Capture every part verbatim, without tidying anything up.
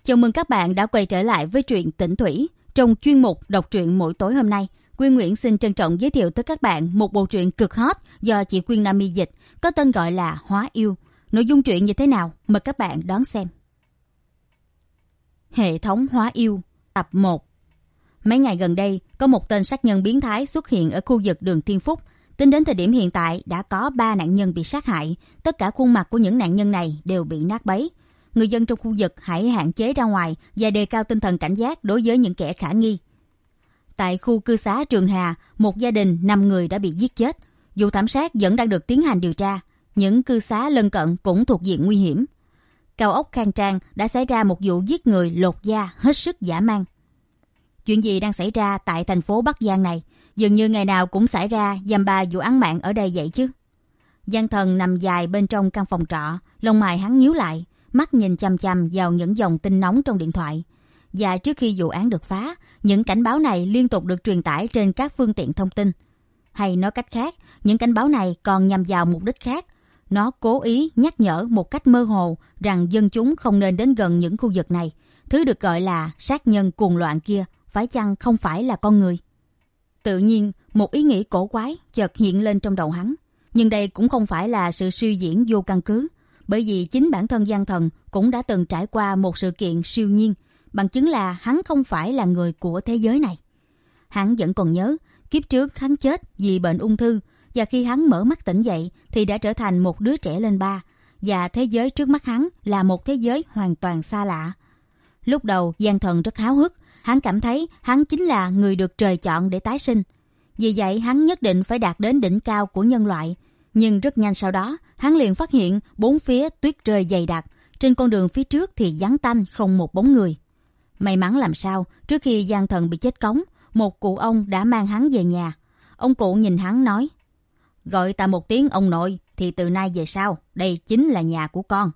Chào mừng các bạn đã quay trở lại với truyện Tĩnh Thủy. Trong chuyên mục đọc truyện mỗi tối hôm nay, Quyên Nguyễn xin trân trọng giới thiệu tới các bạn một bộ truyện cực hot do chị Quyên Nam My dịch, có tên gọi là Hóa Yêu. Nội dung truyện như thế nào? Mời các bạn đón xem. Hệ thống Hóa Yêu, tập một. Mấy ngày gần đây, có một tên sát nhân biến thái xuất hiện ở khu vực đường Thiên Phúc. Tính đến thời điểm hiện tại, đã có ba nạn nhân bị sát hại. Tất cả khuôn mặt của những nạn nhân này đều bị nát bấy. Người dân trong khu vực hãy hạn chế ra ngoài và đề cao tinh thần cảnh giác đối với những kẻ khả nghi. Tại khu cư xá Trường Hà, một gia đình năm người đã bị giết chết. Vụ thảm sát vẫn đang được tiến hành điều tra. Những cư xá lân cận cũng thuộc diện nguy hiểm. Cao ốc Khang Trang đã xảy ra một vụ giết người lột da hết sức dã man. Chuyện gì đang xảy ra tại thành phố Bắc Giang này? Dường như ngày nào cũng xảy ra dăm ba vụ án mạng ở đây vậy chứ. Giang Thần nằm dài bên trong căn phòng trọ, lông mày hắn nhíu lại, mắt nhìn chằm chằm vào những dòng tin nóng trong điện thoại. Và trước khi vụ án được phá, những cảnh báo này liên tục được truyền tải trên các phương tiện thông tin. Hay nói cách khác, những cảnh báo này còn nhằm vào mục đích khác. Nó cố ý nhắc nhở một cách mơ hồ rằng dân chúng không nên đến gần những khu vực này. Thứ được gọi là sát nhân cuồng loạn kia, phải chăng không phải là con người? Tự nhiên, một ý nghĩ cổ quái chợt hiện lên trong đầu hắn. Nhưng đây cũng không phải là sự suy diễn vô căn cứ. Bởi vì chính bản thân Giang Thần cũng đã từng trải qua một sự kiện siêu nhiên, bằng chứng là hắn không phải là người của thế giới này. Hắn vẫn còn nhớ, kiếp trước hắn chết vì bệnh ung thư, và khi hắn mở mắt tỉnh dậy thì đã trở thành một đứa trẻ lên ba, và thế giới trước mắt hắn là một thế giới hoàn toàn xa lạ. Lúc đầu Giang Thần rất háo hức, hắn cảm thấy hắn chính là người được trời chọn để tái sinh. Vì vậy hắn nhất định phải đạt đến đỉnh cao của nhân loại. Nhưng rất nhanh sau đó, hắn liền phát hiện bốn phía tuyết rơi dày đặc, trên con đường phía trước thì vắng tanh không một bóng người. May mắn làm sao, trước khi Giang Thần bị chết cống, một cụ ông đã mang hắn về nhà. Ông cụ nhìn hắn nói: "Gọi ta một tiếng ông nội, thì từ nay về sau, đây chính là nhà của con."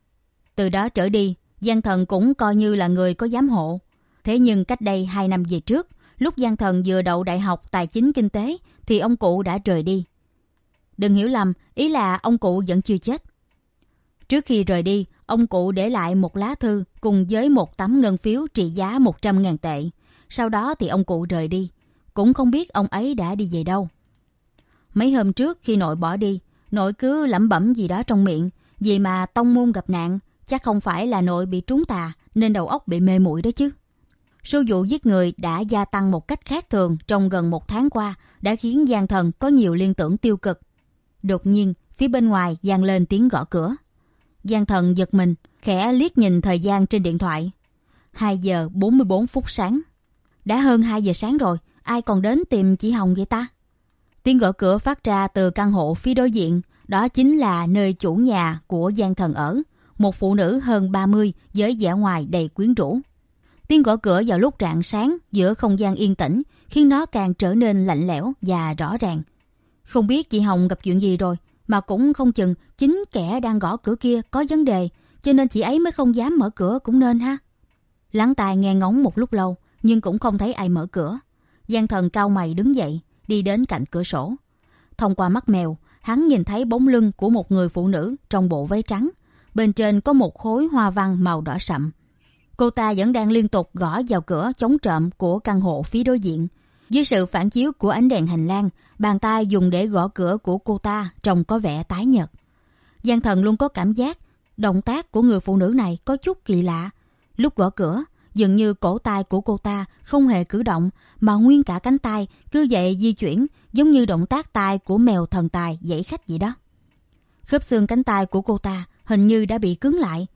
Từ đó trở đi, Giang Thần cũng coi như là người có giám hộ. Thế nhưng cách đây hai năm về trước, lúc Giang Thần vừa đậu đại học tài chính kinh tế, thì ông cụ đã rời đi. Đừng hiểu lầm, ý là ông cụ vẫn chưa chết. Trước khi rời đi, ông cụ để lại một lá thư cùng với một tấm ngân phiếu trị giá một trăm ngàn tệ. Sau đó thì ông cụ rời đi. Cũng không biết ông ấy đã đi về đâu. Mấy hôm trước khi nội bỏ đi, nội cứ lẩm bẩm gì đó trong miệng. Vì mà tông môn gặp nạn, chắc không phải là nội bị trúng tà nên đầu óc bị mê muội đó chứ. Số vụ giết người đã gia tăng một cách khác thường trong gần một tháng qua, đã khiến Giang Thần có nhiều liên tưởng tiêu cực. Đột nhiên, phía bên ngoài vang lên tiếng gõ cửa. Giang Thần giật mình, khẽ liếc nhìn thời gian trên điện thoại. hai giờ bốn mươi bốn phút sáng. Đã hơn hai giờ sáng rồi, ai còn đến tìm chị Hồng vậy ta? Tiếng gõ cửa phát ra từ căn hộ phía đối diện, đó chính là nơi chủ nhà của Giang Thần ở, một phụ nữ hơn ba mươi với vẻ ngoài đầy quyến rũ. Tiếng gõ cửa vào lúc rạng sáng giữa không gian yên tĩnh khiến nó càng trở nên lạnh lẽo và rõ ràng. Không biết chị Hồng gặp chuyện gì rồi, mà cũng không chừng chính kẻ đang gõ cửa kia có vấn đề, cho nên chị ấy mới không dám mở cửa cũng nên ha. Lắng tai nghe ngóng một lúc lâu, nhưng cũng không thấy ai mở cửa. Giang Thần cau mày đứng dậy, đi đến cạnh cửa sổ. Thông qua mắt mèo, hắn nhìn thấy bóng lưng của một người phụ nữ trong bộ váy trắng. Bên trên có một khối hoa văn màu đỏ sậm. Cô ta vẫn đang liên tục gõ vào cửa chống trộm của căn hộ phía đối diện. Dưới sự phản chiếu của ánh đèn hành lang, bàn tay dùng để gõ cửa của cô ta trông có vẻ tái nhợt. Giang Thần luôn có cảm giác động tác của người phụ nữ này có chút kỳ lạ. Lúc gõ cửa, dường như cổ tay của cô ta không hề cử động, mà nguyên cả cánh tay cứ vậy di chuyển, giống như động tác tay của mèo thần tài dãy khách vậy đó. Khớp xương cánh tay của cô ta hình như đã bị cứng lại.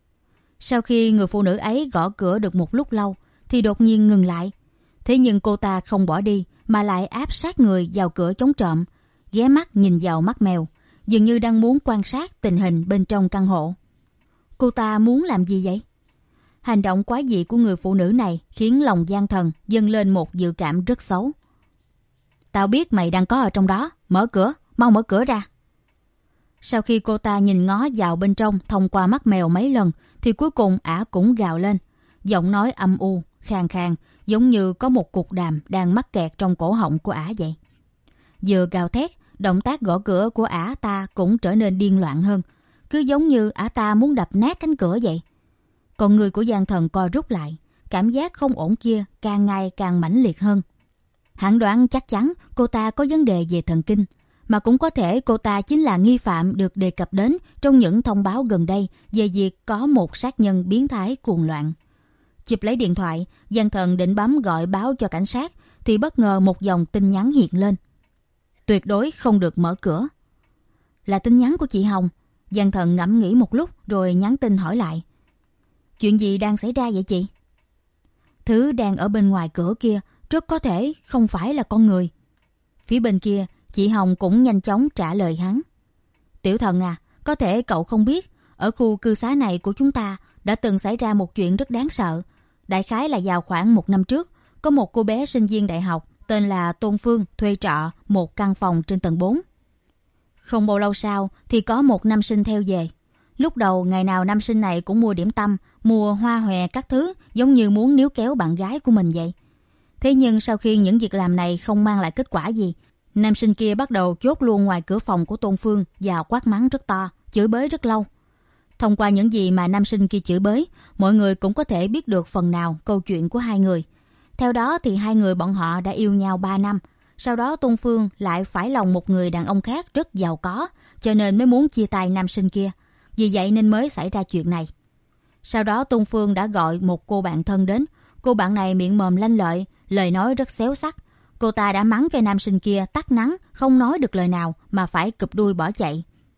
Sau khi người phụ nữ ấy gõ cửa được một lúc lâu, thì đột nhiên ngừng lại. Thế nhưng cô ta không bỏ đi, mà lại áp sát người vào cửa chống trộm, ghé mắt nhìn vào mắt mèo, dường như đang muốn quan sát tình hình bên trong căn hộ. Cô ta muốn làm gì vậy? Hành động quái dị của người phụ nữ này khiến lòng Giang Thần dâng lên một dự cảm rất xấu. "Tao biết mày đang có ở trong đó, mở cửa, mau mở cửa ra." Sau khi cô ta nhìn ngó vào bên trong thông qua mắt mèo mấy lần, thì cuối cùng ả cũng gào lên, giọng nói âm u, khàn khàn, giống như có một cục đàm đang mắc kẹt trong cổ họng của ả vậy. Vừa gào thét, động tác gõ cửa của ả ta cũng trở nên điên loạn hơn, cứ giống như ả ta muốn đập nát cánh cửa vậy. Còn người của Giang Thần co rút lại, cảm giác không ổn kia càng ngày càng mãnh liệt hơn. Hắn đoán chắc chắn cô ta có vấn đề về thần kinh, mà cũng có thể cô ta chính là nghi phạm được đề cập đến trong những thông báo gần đây về việc có một sát nhân biến thái cuồng loạn. Chụp lấy điện thoại, Giang Thần định bấm gọi báo cho cảnh sát thì bất ngờ một dòng tin nhắn hiện lên. Tuyệt đối không được mở cửa. Là tin nhắn của chị Hồng. Giang Thần ngẫm nghĩ một lúc rồi nhắn tin hỏi lại. Chuyện gì đang xảy ra vậy chị? Thứ đang ở bên ngoài cửa kia rất có thể không phải là con người. Phía bên kia, chị Hồng cũng nhanh chóng trả lời hắn. Tiểu Thần à, có thể cậu không biết, ở khu cư xá này của chúng ta đã từng xảy ra một chuyện rất đáng sợ. Đại khái là vào khoảng một năm trước, có một cô bé sinh viên đại học tên là Tôn Phương thuê trọ một căn phòng trên tầng bốn. Không bao lâu sau thì có một nam sinh theo về. Lúc đầu ngày nào nam sinh này cũng mua điểm tâm, mua hoa hòe các thứ giống như muốn níu kéo bạn gái của mình vậy. Thế nhưng sau khi những việc làm này không mang lại kết quả gì, nam sinh kia bắt đầu chốt luôn ngoài cửa phòng của Tôn Phương và quát mắng rất to, chửi bới rất lâu. Thông qua những gì mà nam sinh kia chửi bới, mọi người cũng có thể biết được phần nào câu chuyện của hai người. Theo đó thì hai người bọn họ đã yêu nhau ba năm. Sau đó Tôn Phương lại phải lòng một người đàn ông khác rất giàu có, cho nên mới muốn chia tay nam sinh kia. Vì vậy nên mới xảy ra chuyện này. Sau đó Tôn Phương đã gọi một cô bạn thân đến. Cô bạn này miệng mồm lanh lợi, lời nói rất xéo sắc. Cô ta đã mắng cho nam sinh kia tắt nắng, không nói được lời nào mà phải cụp đuôi bỏ chạy.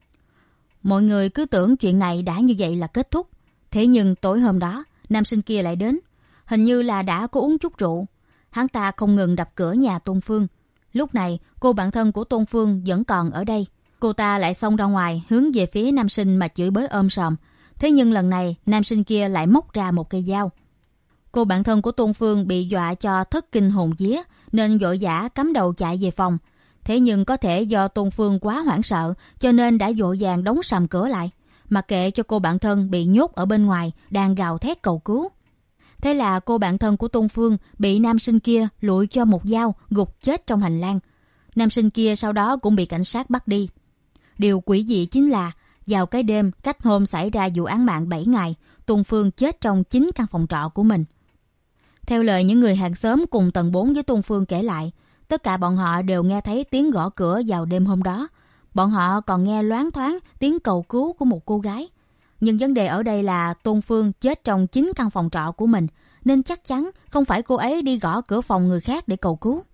Mọi người cứ tưởng chuyện này đã như vậy là kết thúc. Thế nhưng tối hôm đó, nam sinh kia lại đến. Hình như là đã có uống chút rượu. Hắn ta không ngừng đập cửa nhà Tôn Phương. Lúc này, cô bạn thân của Tôn Phương vẫn còn ở đây. Cô ta lại xông ra ngoài hướng về phía nam sinh mà chửi bới ôm sòm. Thế nhưng lần này, nam sinh kia lại móc ra một cây dao. Cô bạn thân của Tôn Phương bị dọa cho thất kinh hồn vía nên vội vã cắm đầu chạy về phòng. Thế nhưng có thể do Tôn Phương quá hoảng sợ cho nên đã vội vàng đóng sầm cửa lại, mặc kệ cho cô bạn thân bị nhốt ở bên ngoài đang gào thét cầu cứu. Thế là cô bạn thân của Tôn Phương bị nam sinh kia lụi cho một dao gục chết trong hành lang. Nam sinh kia sau đó cũng bị cảnh sát bắt đi. Điều quỷ dị chính là vào cái đêm cách hôm xảy ra vụ án mạng bảy ngày, Tôn Phương chết trong chính căn phòng trọ của mình. Theo lời những người hàng xóm cùng tầng bốn với Tôn Phương kể lại, tất cả bọn họ đều nghe thấy tiếng gõ cửa vào đêm hôm đó. Bọn họ còn nghe loáng thoáng tiếng cầu cứu của một cô gái. Nhưng vấn đề ở đây là Tôn Phương chết trong chính căn phòng trọ của mình, nên chắc chắn không phải cô ấy đi gõ cửa phòng người khác để cầu cứu.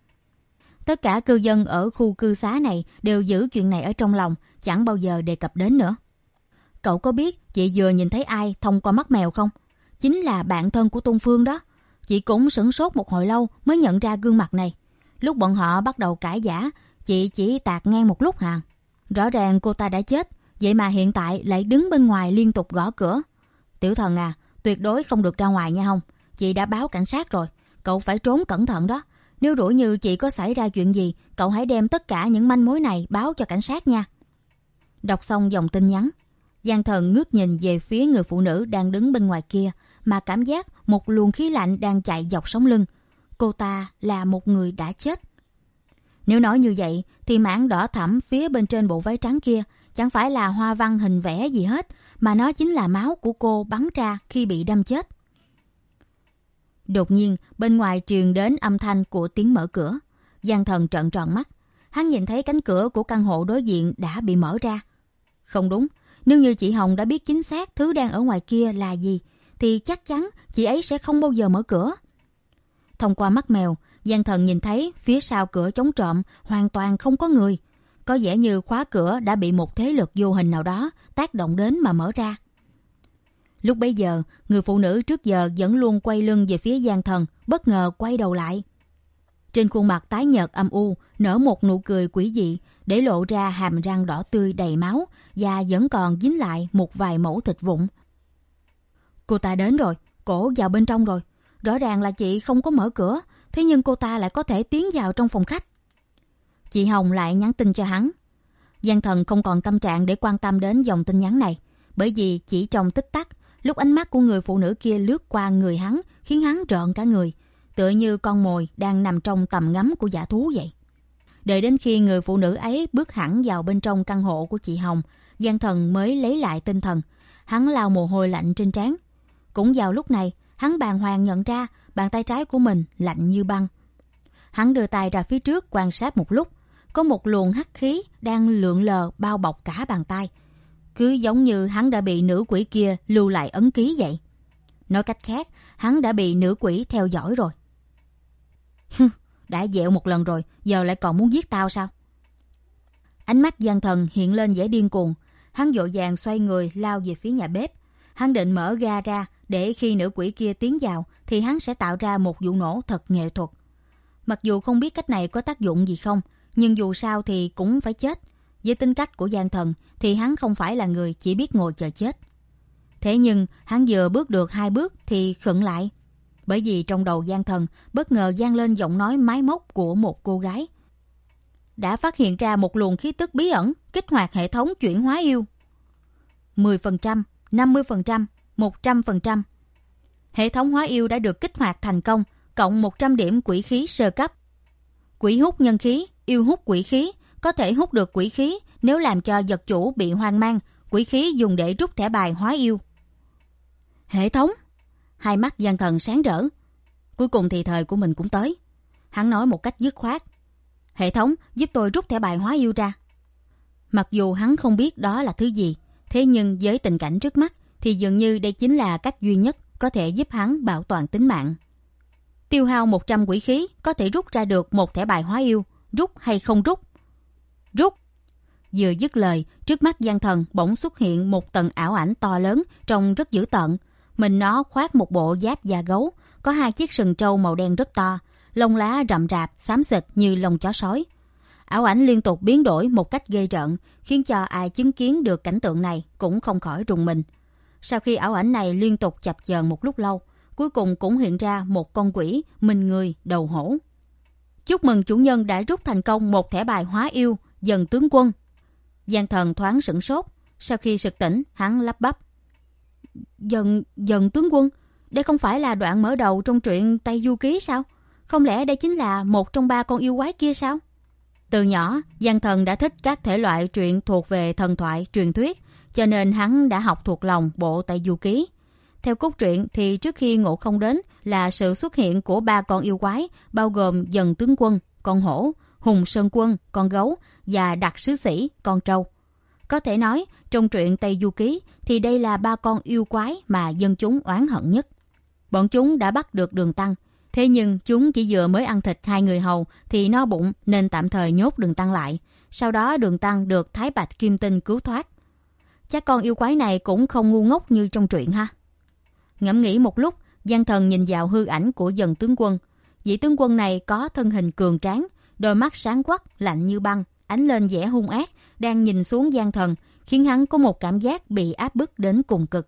Tất cả cư dân ở khu cư xá này đều giữ chuyện này ở trong lòng, chẳng bao giờ đề cập đến nữa. Cậu có biết chị vừa nhìn thấy ai thông qua mắt mèo không? Chính là bạn thân của Tôn Phương đó. Chị cũng sửng sốt một hồi lâu mới nhận ra gương mặt này. Lúc bọn họ bắt đầu cãi vã, chị chỉ tạt ngang một lúc hà. Rõ ràng cô ta đã chết, vậy mà hiện tại lại đứng bên ngoài liên tục gõ cửa. Tiểu Thần à, tuyệt đối không được ra ngoài nha không? Chị đã báo cảnh sát rồi, cậu phải trốn cẩn thận đó. Nếu rủi như chị có xảy ra chuyện gì, cậu hãy đem tất cả những manh mối này báo cho cảnh sát nha. Đọc xong dòng tin nhắn, Giang Thần ngước nhìn về phía người phụ nữ đang đứng bên ngoài kia, mà cảm giác một luồng khí lạnh đang chạy dọc sống lưng. Cô ta là một người đã chết. Nếu nói như vậy thì mảng đỏ thẫm phía bên trên bộ váy trắng kia chẳng phải là hoa văn hình vẽ gì hết, mà nó chính là máu của cô bắn ra khi bị đâm chết. Đột nhiên bên ngoài truyền đến âm thanh của tiếng mở cửa. Giang Thần trợn tròn mắt. Hắn nhìn thấy cánh cửa của căn hộ đối diện đã bị mở ra. Không đúng, nếu như chị Hồng đã biết chính xác thứ đang ở ngoài kia là gì thì chắc chắn chị ấy sẽ không bao giờ mở cửa. Thông qua mắt mèo, Giang Thần nhìn thấy phía sau cửa chống trộm hoàn toàn không có người. Có vẻ như khóa cửa đã bị một thế lực vô hình nào đó tác động đến mà mở ra. Lúc bấy giờ, người phụ nữ trước giờ vẫn luôn quay lưng về phía Giang Thần, bất ngờ quay đầu lại. Trên khuôn mặt tái nhợt âm u nở một nụ cười quỷ dị, để lộ ra hàm răng đỏ tươi đầy máu và vẫn còn dính lại một vài mẩu thịt vụn. Cô ta đến rồi, cổ vào bên trong rồi. Rõ ràng là chị không có mở cửa, thế nhưng cô ta lại có thể tiến vào trong phòng khách. Chị Hồng lại nhắn tin cho hắn. Giang Thần không còn tâm trạng để quan tâm đến dòng tin nhắn này, bởi vì chỉ trong tích tắc, lúc ánh mắt của người phụ nữ kia lướt qua người hắn, khiến hắn rợn cả người, tựa như con mồi đang nằm trong tầm ngắm của dã thú vậy. Đợi đến khi người phụ nữ ấy bước hẳn vào bên trong căn hộ của chị Hồng, Giang Thần mới lấy lại tinh thần. Hắn lau mồ hôi lạnh trên trán. Cũng vào lúc này, hắn bàng hoàng nhận ra bàn tay trái của mình lạnh như băng. Hắn đưa tay ra phía trước quan sát một lúc, có một luồng hắc khí đang lượn lờ bao bọc cả bàn tay, cứ giống như hắn đã bị nữ quỷ kia lưu lại ấn ký vậy. Nói cách khác, hắn đã bị nữ quỷ theo dõi rồi. Đã dẹo một lần rồi, giờ lại còn muốn giết tao sao? Ánh mắt Giang Thần hiện lên vẻ điên cuồng. Hắn vội vàng xoay người lao về phía nhà bếp. Hắn định mở ga ra để khi nữ quỷ kia tiến vào thì hắn sẽ tạo ra một vụ nổ thật nghệ thuật. Mặc dù không biết cách này có tác dụng gì không, nhưng dù sao thì cũng phải chết. Với tính cách của Giang Thần thì hắn không phải là người chỉ biết ngồi chờ chết. Thế nhưng hắn vừa bước được hai bước thì khựng lại, bởi vì trong đầu Giang Thần bất ngờ vang lên giọng nói máy móc của một cô gái. Đã phát hiện ra một luồng khí tức bí ẩn, kích hoạt hệ thống chuyển hóa yêu. mười phần trăm, năm mươi phần trăm, một trăm phần trăm. Hệ thống hóa yêu đã được kích hoạt thành công, cộng một trăm điểm quỷ khí sơ cấp. Quỷ hút nhân khí, yêu hút quỷ khí, có thể hút được quỷ khí nếu làm cho vật chủ bị hoang mang, quỷ khí dùng để rút thẻ bài hóa yêu. Hệ thống! Hai mắt Giang Thần sáng rỡ. Cuối cùng thì thời của mình cũng tới. Hắn nói một cách dứt khoát. Hệ thống, giúp tôi rút thẻ bài hóa yêu ra. Mặc dù hắn không biết đó là thứ gì, thế nhưng với tình cảnh trước mắt thì dường như đây chính là cách duy nhất có thể giúp hắn bảo toàn tính mạng. Tiêu hao một trăm quỷ khí có thể rút ra được một thẻ bài hóa yêu. Rút hay không rút? Rút! Vừa dứt lời, trước mắt Giang Thần bỗng xuất hiện một tầng ảo ảnh to lớn, trông rất dữ tợn. Mình nó khoác một bộ giáp da gấu, có hai chiếc sừng trâu màu đen rất to, lông lá rậm rạp, xám xịt như lông chó sói. Ảo ảnh liên tục biến đổi một cách ghê rợn, khiến cho ai chứng kiến được cảnh tượng này cũng không khỏi rùng mình. Sau khi ảo ảnh này liên tục chập chờn một lúc lâu, cuối cùng cũng hiện ra một con quỷ, mình người, đầu hổ. Chúc mừng chủ nhân đã rút thành công một thẻ bài hóa yêu, Dần tướng quân. Giang Thần thoáng sửng sốt, sau khi sực tỉnh, hắn lắp bắp. Dần, dần tướng quân, đây không phải là đoạn mở đầu trong truyện Tây Du Ký sao? Không lẽ đây chính là một trong ba con yêu quái kia sao? Từ nhỏ, Giang Thần đã thích các thể loại truyện thuộc về thần thoại, truyền thuyết, cho nên hắn đã học thuộc lòng bộ Tây Du Ký. Theo cốt truyện thì trước khi Ngộ Không đến là sự xuất hiện của ba con yêu quái, bao gồm Dần tướng quân, con hổ, Hùng Sơn Quân, con gấu và Đặc Sứ Sĩ, con trâu. Có thể nói, trong truyện Tây Du Ký thì đây là ba con yêu quái mà dân chúng oán hận nhất. Bọn chúng đã bắt được Đường Tăng, thế nhưng chúng chỉ vừa mới ăn thịt hai người hầu thì no bụng nên tạm thời nhốt Đường Tăng lại. Sau đó Đường Tăng được Thái Bạch Kim Tinh cứu thoát. Chắc con yêu quái này cũng không ngu ngốc như trong truyện ha. Ngẫm nghĩ một lúc, Giang Thần nhìn vào hư ảnh của Dần tướng quân. Vị tướng quân này có thân hình cường tráng, đôi mắt sáng quắc, lạnh như băng, ánh lên vẻ hung ác, đang nhìn xuống Giang Thần, khiến hắn có một cảm giác bị áp bức đến cùng cực.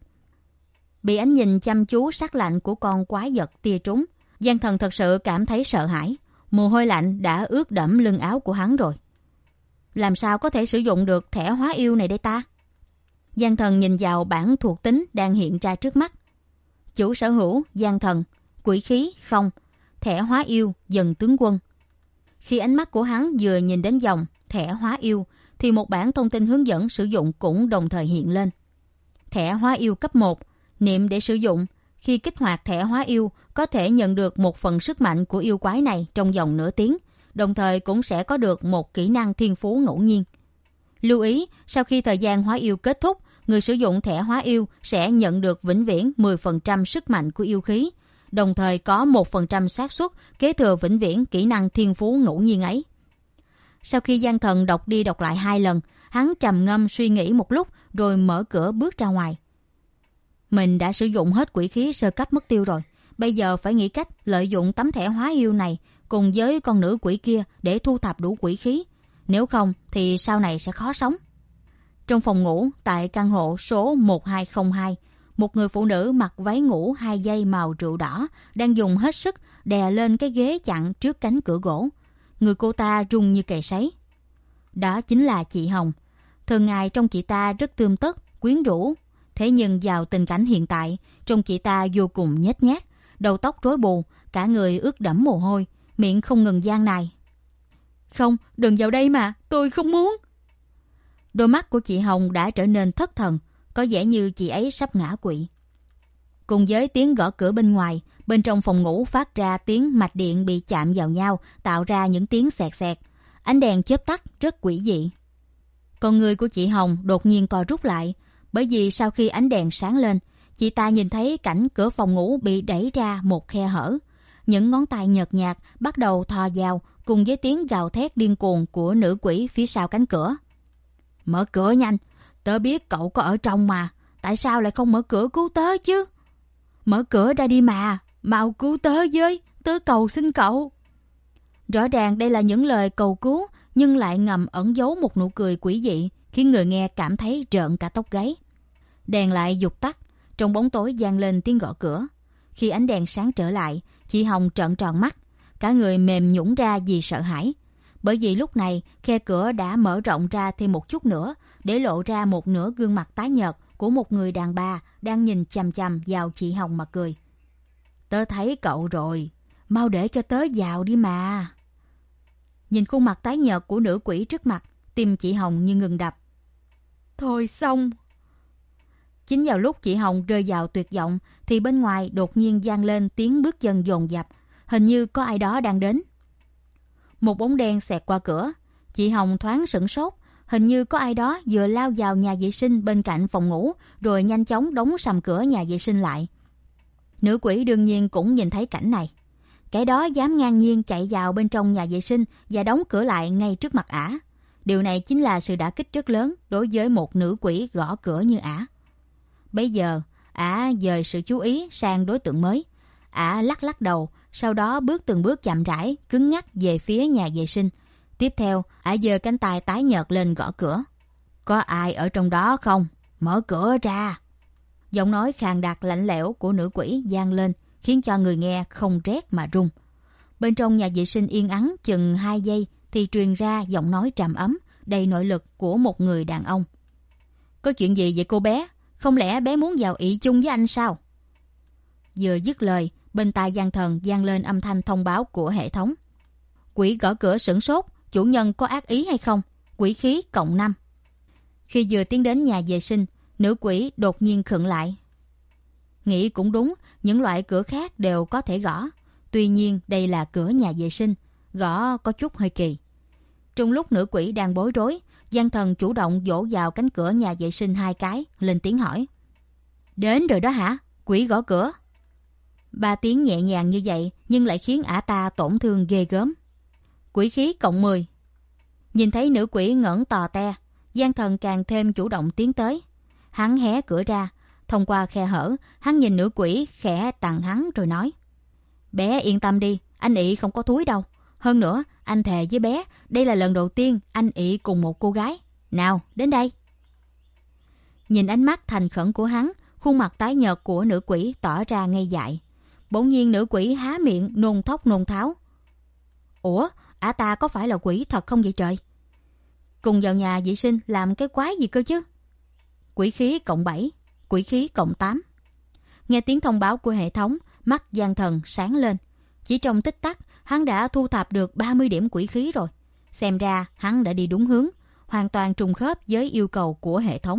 Bị ánh nhìn chăm chú sắc lạnh của con quái vật tia trúng, Giang Thần thật sự cảm thấy sợ hãi. Mồ hôi lạnh đã ướt đẫm lưng áo của hắn rồi. Làm sao có thể sử dụng được thẻ hóa yêu này đây ta? Giang Thần nhìn vào bảng thuộc tính đang hiện ra trước mắt. Chủ sở hữu Giang Thần, quỷ khí không, thẻ hóa yêu Dần tướng quân. Khi ánh mắt của hắn vừa nhìn đến dòng thẻ hóa yêu thì một bản thông tin hướng dẫn sử dụng cũng đồng thời hiện lên. Thẻ hóa yêu cấp một, niệm để sử dụng. Khi kích hoạt thẻ hóa yêu có thể nhận được một phần sức mạnh của yêu quái này trong vòng nửa tiếng, đồng thời cũng sẽ có được một kỹ năng thiên phú ngẫu nhiên. Lưu ý, sau khi thời gian hóa yêu kết thúc, người sử dụng thẻ hóa yêu sẽ nhận được vĩnh viễn mười phần trăm sức mạnh của yêu khí, đồng thời có một phần trăm xác suất kế thừa vĩnh viễn kỹ năng thiên phú ngẫu nhiên ấy. Sau khi Giang Thần đọc đi đọc lại hai lần, hắn trầm ngâm suy nghĩ một lúc rồi mở cửa bước ra ngoài. Mình đã sử dụng hết quỷ khí sơ cấp mất tiêu rồi, bây giờ phải nghĩ cách lợi dụng tấm thẻ hóa yêu này cùng với con nữ quỷ kia để thu thập đủ quỷ khí, nếu không thì sau này sẽ khó sống. Trong phòng ngủ tại căn hộ số một hai không hai, một người phụ nữ mặc váy ngủ hai dây màu rượu đỏ đang dùng hết sức đè lên cái ghế chặn trước cánh cửa gỗ. Người cô ta run như cầy sấy. Đó chính là chị Hồng. Thường ngày trông chị ta rất tươm tất, quyến rũ. Thế nhưng vào tình cảnh hiện tại, trông chị ta vô cùng nhếch nhác, đầu tóc rối bù, cả người ướt đẫm mồ hôi, miệng không ngừng gian nài. Không, đừng vào đây mà, tôi không muốn. Đôi mắt của chị Hồng đã trở nên thất thần, có vẻ như chị ấy sắp ngã quỵ. Cùng với tiếng gõ cửa bên ngoài, bên trong phòng ngủ phát ra tiếng mạch điện bị chạm vào nhau, tạo ra những tiếng xẹt xẹt. Ánh đèn chớp tắt rất quỷ dị. Con người của chị Hồng đột nhiên co rút lại, bởi vì sau khi ánh đèn sáng lên, chị ta nhìn thấy cảnh cửa phòng ngủ bị đẩy ra một khe hở. Những ngón tay nhợt nhạt bắt đầu thò vào cùng với tiếng gào thét điên cuồng của nữ quỷ phía sau cánh cửa. Mở cửa nhanh, tớ biết cậu có ở trong mà, tại sao lại không mở cửa cứu tớ chứ? Mở cửa ra đi mà, mau cứu tớ với, tớ cầu xin cậu. Rõ ràng đây là những lời cầu cứu, nhưng lại ngầm ẩn giấu một nụ cười quỷ dị, khiến người nghe cảm thấy rợn cả tóc gáy. Đèn lại vụt tắt, trong bóng tối vang lên tiếng gõ cửa. Khi ánh đèn sáng trở lại, chị Hồng trợn tròn mắt, cả người mềm nhũn ra vì sợ hãi. Bởi vì lúc này khe cửa đã mở rộng ra thêm một chút nữa, để lộ ra một nửa gương mặt tái nhợt của một người đàn bà đang nhìn chằm chằm vào chị Hồng mà cười. Tớ thấy cậu rồi, mau để cho tớ vào đi mà. Nhìn khuôn mặt tái nhợt của nữ quỷ trước mặt, tim chị Hồng như ngừng đập. Thôi xong. Chính vào lúc chị Hồng rơi vào tuyệt vọng, thì bên ngoài đột nhiên vang lên tiếng bước chân dồn dập, hình như có ai đó đang đến. Một bóng đen xẹt qua cửa, chị Hồng thoáng sửng sốt, hình như có ai đó vừa lao vào nhà vệ sinh bên cạnh phòng ngủ, rồi nhanh chóng đóng sầm cửa nhà vệ sinh lại. Nữ quỷ đương nhiên cũng nhìn thấy cảnh này. Kẻ đó dám ngang nhiên chạy vào bên trong nhà vệ sinh và đóng cửa lại ngay trước mặt ả. Điều này chính là sự đả kích rất lớn đối với một nữ quỷ gõ cửa như ả. Bây giờ, ả dời sự chú ý sang đối tượng mới. Ả lắc lắc đầu, sau đó bước từng bước chậm rãi, cứng ngắc về phía nhà vệ sinh. Tiếp theo, ả giơ cánh tay tái nhợt lên gõ cửa. Có ai ở trong đó không? Mở cửa ra. Giọng nói khàn đặc lạnh lẽo của nữ quỷ vang lên, khiến cho người nghe không rét mà run. Bên trong nhà vệ sinh yên ắng chừng hai giây thì truyền ra giọng nói trầm ấm, đầy nội lực của một người đàn ông. Có chuyện gì vậy cô bé? Không lẽ bé muốn vào ị chung với anh sao? Vừa dứt lời, bên tai gian thần vang lên âm thanh thông báo của hệ thống. Quỷ gõ cửa sửng sốt, chủ nhân có ác ý hay không? Quỷ khí cộng năm. Khi vừa tiến đến nhà vệ sinh, nữ quỷ đột nhiên khựng lại. Nghĩ cũng đúng, những loại cửa khác đều có thể gõ. Tuy nhiên đây là cửa nhà vệ sinh, gõ có chút hơi kỳ. Trong lúc nữ quỷ đang bối rối, gian thần chủ động vỗ vào cánh cửa nhà vệ sinh hai cái, lên tiếng hỏi. Đến rồi đó hả? Quỷ gõ cửa. Ba tiếng nhẹ nhàng như vậy nhưng lại khiến ả ta tổn thương ghê gớm. Quỷ khí cộng mười. Nhìn thấy nữ quỷ ngẩng tò te, gian thần càng thêm chủ động tiến tới. Hắn hé cửa ra, thông qua khe hở, hắn nhìn nữ quỷ khẽ tặng hắn rồi nói. Bé yên tâm đi, anh ị không có thúi đâu. Hơn nữa, anh thề với bé, đây là lần đầu tiên anh ị cùng một cô gái. Nào, đến đây. Nhìn ánh mắt thành khẩn của hắn, khuôn mặt tái nhợt của nữ quỷ tỏ ra ngây dại. Bỗng nhiên nữ quỷ há miệng nôn thốc nôn tháo. Ủa, ả ta có phải là quỷ thật không vậy trời? Cùng vào nhà vệ sinh làm cái quái gì cơ chứ? Quỷ khí cộng bảy, quỷ khí cộng tám. Nghe tiếng thông báo của hệ thống, mắt gian thần sáng lên. Chỉ trong tích tắc, hắn đã thu thập được ba mươi điểm quỷ khí rồi. Xem ra hắn đã đi đúng hướng, hoàn toàn trùng khớp với yêu cầu của hệ thống.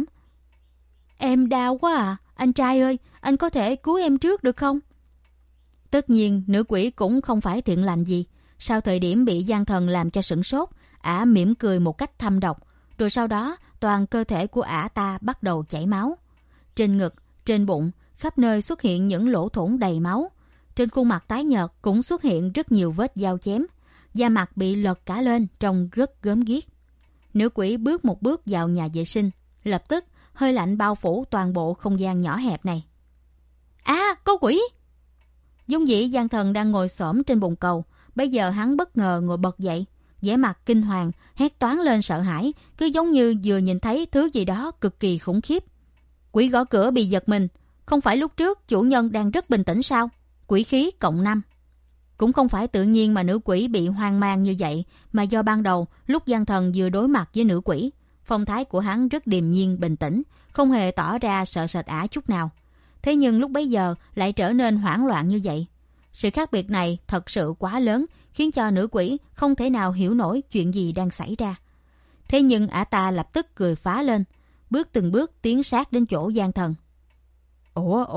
Em đau quá à, anh trai ơi, anh có thể cứu em trước được không? Tất nhiên, nữ quỷ cũng không phải thiện lành gì. Sau thời điểm bị gian thần làm cho sửng sốt, ả mỉm cười một cách thâm độc. Rồi sau đó, toàn cơ thể của ả ta bắt đầu chảy máu. Trên ngực, trên bụng, khắp nơi xuất hiện những lỗ thủng đầy máu. Trên khuôn mặt tái nhợt cũng xuất hiện rất nhiều vết dao chém. Da mặt bị lật cả lên trông rất gớm ghiếc. Nữ quỷ bước một bước vào nhà vệ sinh. Lập tức, hơi lạnh bao phủ toàn bộ không gian nhỏ hẹp này. À, có quỷ! Dung dĩ gian thần đang ngồi xổm trên bồn cầu. Bây giờ hắn bất ngờ ngồi bật dậy, vẻ mặt kinh hoàng, hét toáng lên sợ hãi, cứ giống như vừa nhìn thấy thứ gì đó cực kỳ khủng khiếp. Quỷ gõ cửa bị giật mình. Không phải lúc trước chủ nhân đang rất bình tĩnh sao? Quỷ khí cộng năm. Cũng không phải tự nhiên mà nữ quỷ bị hoang mang như vậy, mà do ban đầu lúc gian thần vừa đối mặt với nữ quỷ, phong thái của hắn rất điềm nhiên bình tĩnh, không hề tỏ ra sợ sệt ả chút nào. Thế nhưng lúc bấy giờ lại trở nên hoảng loạn như vậy. Sự khác biệt này thật sự quá lớn, khiến cho nữ quỷ không thể nào hiểu nổi chuyện gì đang xảy ra. Thế nhưng ả ta lập tức cười phá lên, bước từng bước tiến sát đến chỗ gian thần. Ủa, ủa,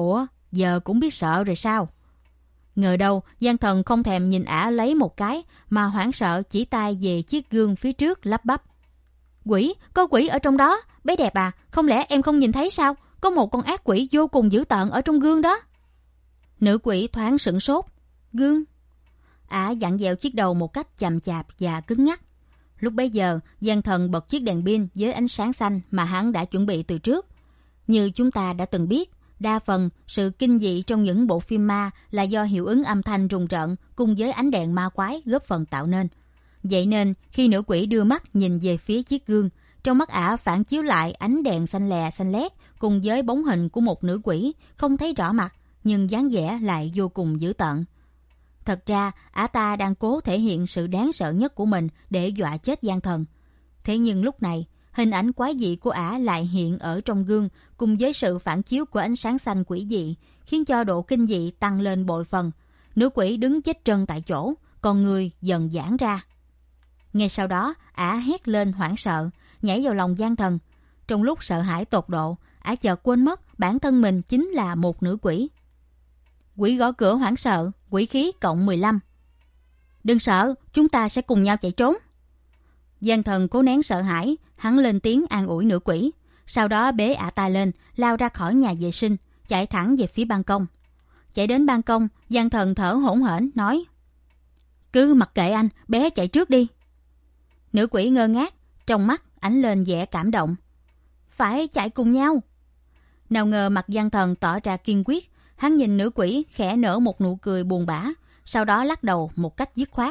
giờ cũng biết sợ rồi sao? Ngờ đâu, gian thần không thèm nhìn ả lấy một cái, mà hoảng sợ chỉ tay về chiếc gương phía trước lắp bắp. Quỷ, có quỷ ở trong đó, bé đẹp à, không lẽ em không nhìn thấy sao? Có một con ác quỷ vô cùng dữ tợn ở trong gương đó. Nữ quỷ thoáng sửng sốt. Gương? Ả dặn dẹo chiếc đầu một cách chậm chạp và cứng nhắc. Lúc bấy giờ, gian thần bật chiếc đèn pin với ánh sáng xanh mà hắn đã chuẩn bị từ trước. Như chúng ta đã từng biết, đa phần sự kinh dị trong những bộ phim ma là do hiệu ứng âm thanh rùng rợn cùng với ánh đèn ma quái góp phần tạo nên. Vậy nên, khi nữ quỷ đưa mắt nhìn về phía chiếc gương, trong mắt ả phản chiếu lại ánh đèn xanh lè xanh lét cùng với bóng hình của một nữ quỷ, không thấy rõ mặt, nhưng dáng vẻ lại vô cùng dữ tợn. Thật ra, ả ta đang cố thể hiện sự đáng sợ nhất của mình để dọa chết gian thần. Thế nhưng lúc này, hình ảnh quái dị của ả lại hiện ở trong gương cùng với sự phản chiếu của ánh sáng xanh quỷ dị, khiến cho độ kinh dị tăng lên bội phần. Nữ quỷ đứng chết trân tại chỗ, còn người dần giãn ra. Ngay sau đó, ả hét lên hoảng sợ, nhảy vào lòng gian thần. Trong lúc sợ hãi tột độ, ả chợt quên mất bản thân mình chính là một nữ quỷ. Quỷ gõ cửa hoảng sợ, quỷ khí cộng mười lăm. Đừng sợ, chúng ta sẽ cùng nhau chạy trốn. Gian thần cố nén sợ hãi, hắn lên tiếng an ủi nữ quỷ. Sau đó bế ả ta lên, lao ra khỏi nhà vệ sinh, chạy thẳng về phía ban công. Chạy đến ban công, gian thần thở hổn hển nói: Cứ mặc kệ anh, bé chạy trước đi. Nữ quỷ ngơ ngác, trong mắt ánh lên vẻ cảm động. Phải chạy cùng nhau. Nào ngờ mặt gian thần tỏ ra kiên quyết, hắn nhìn nữ quỷ khẽ nở một nụ cười buồn bã, sau đó lắc đầu một cách dứt khoát.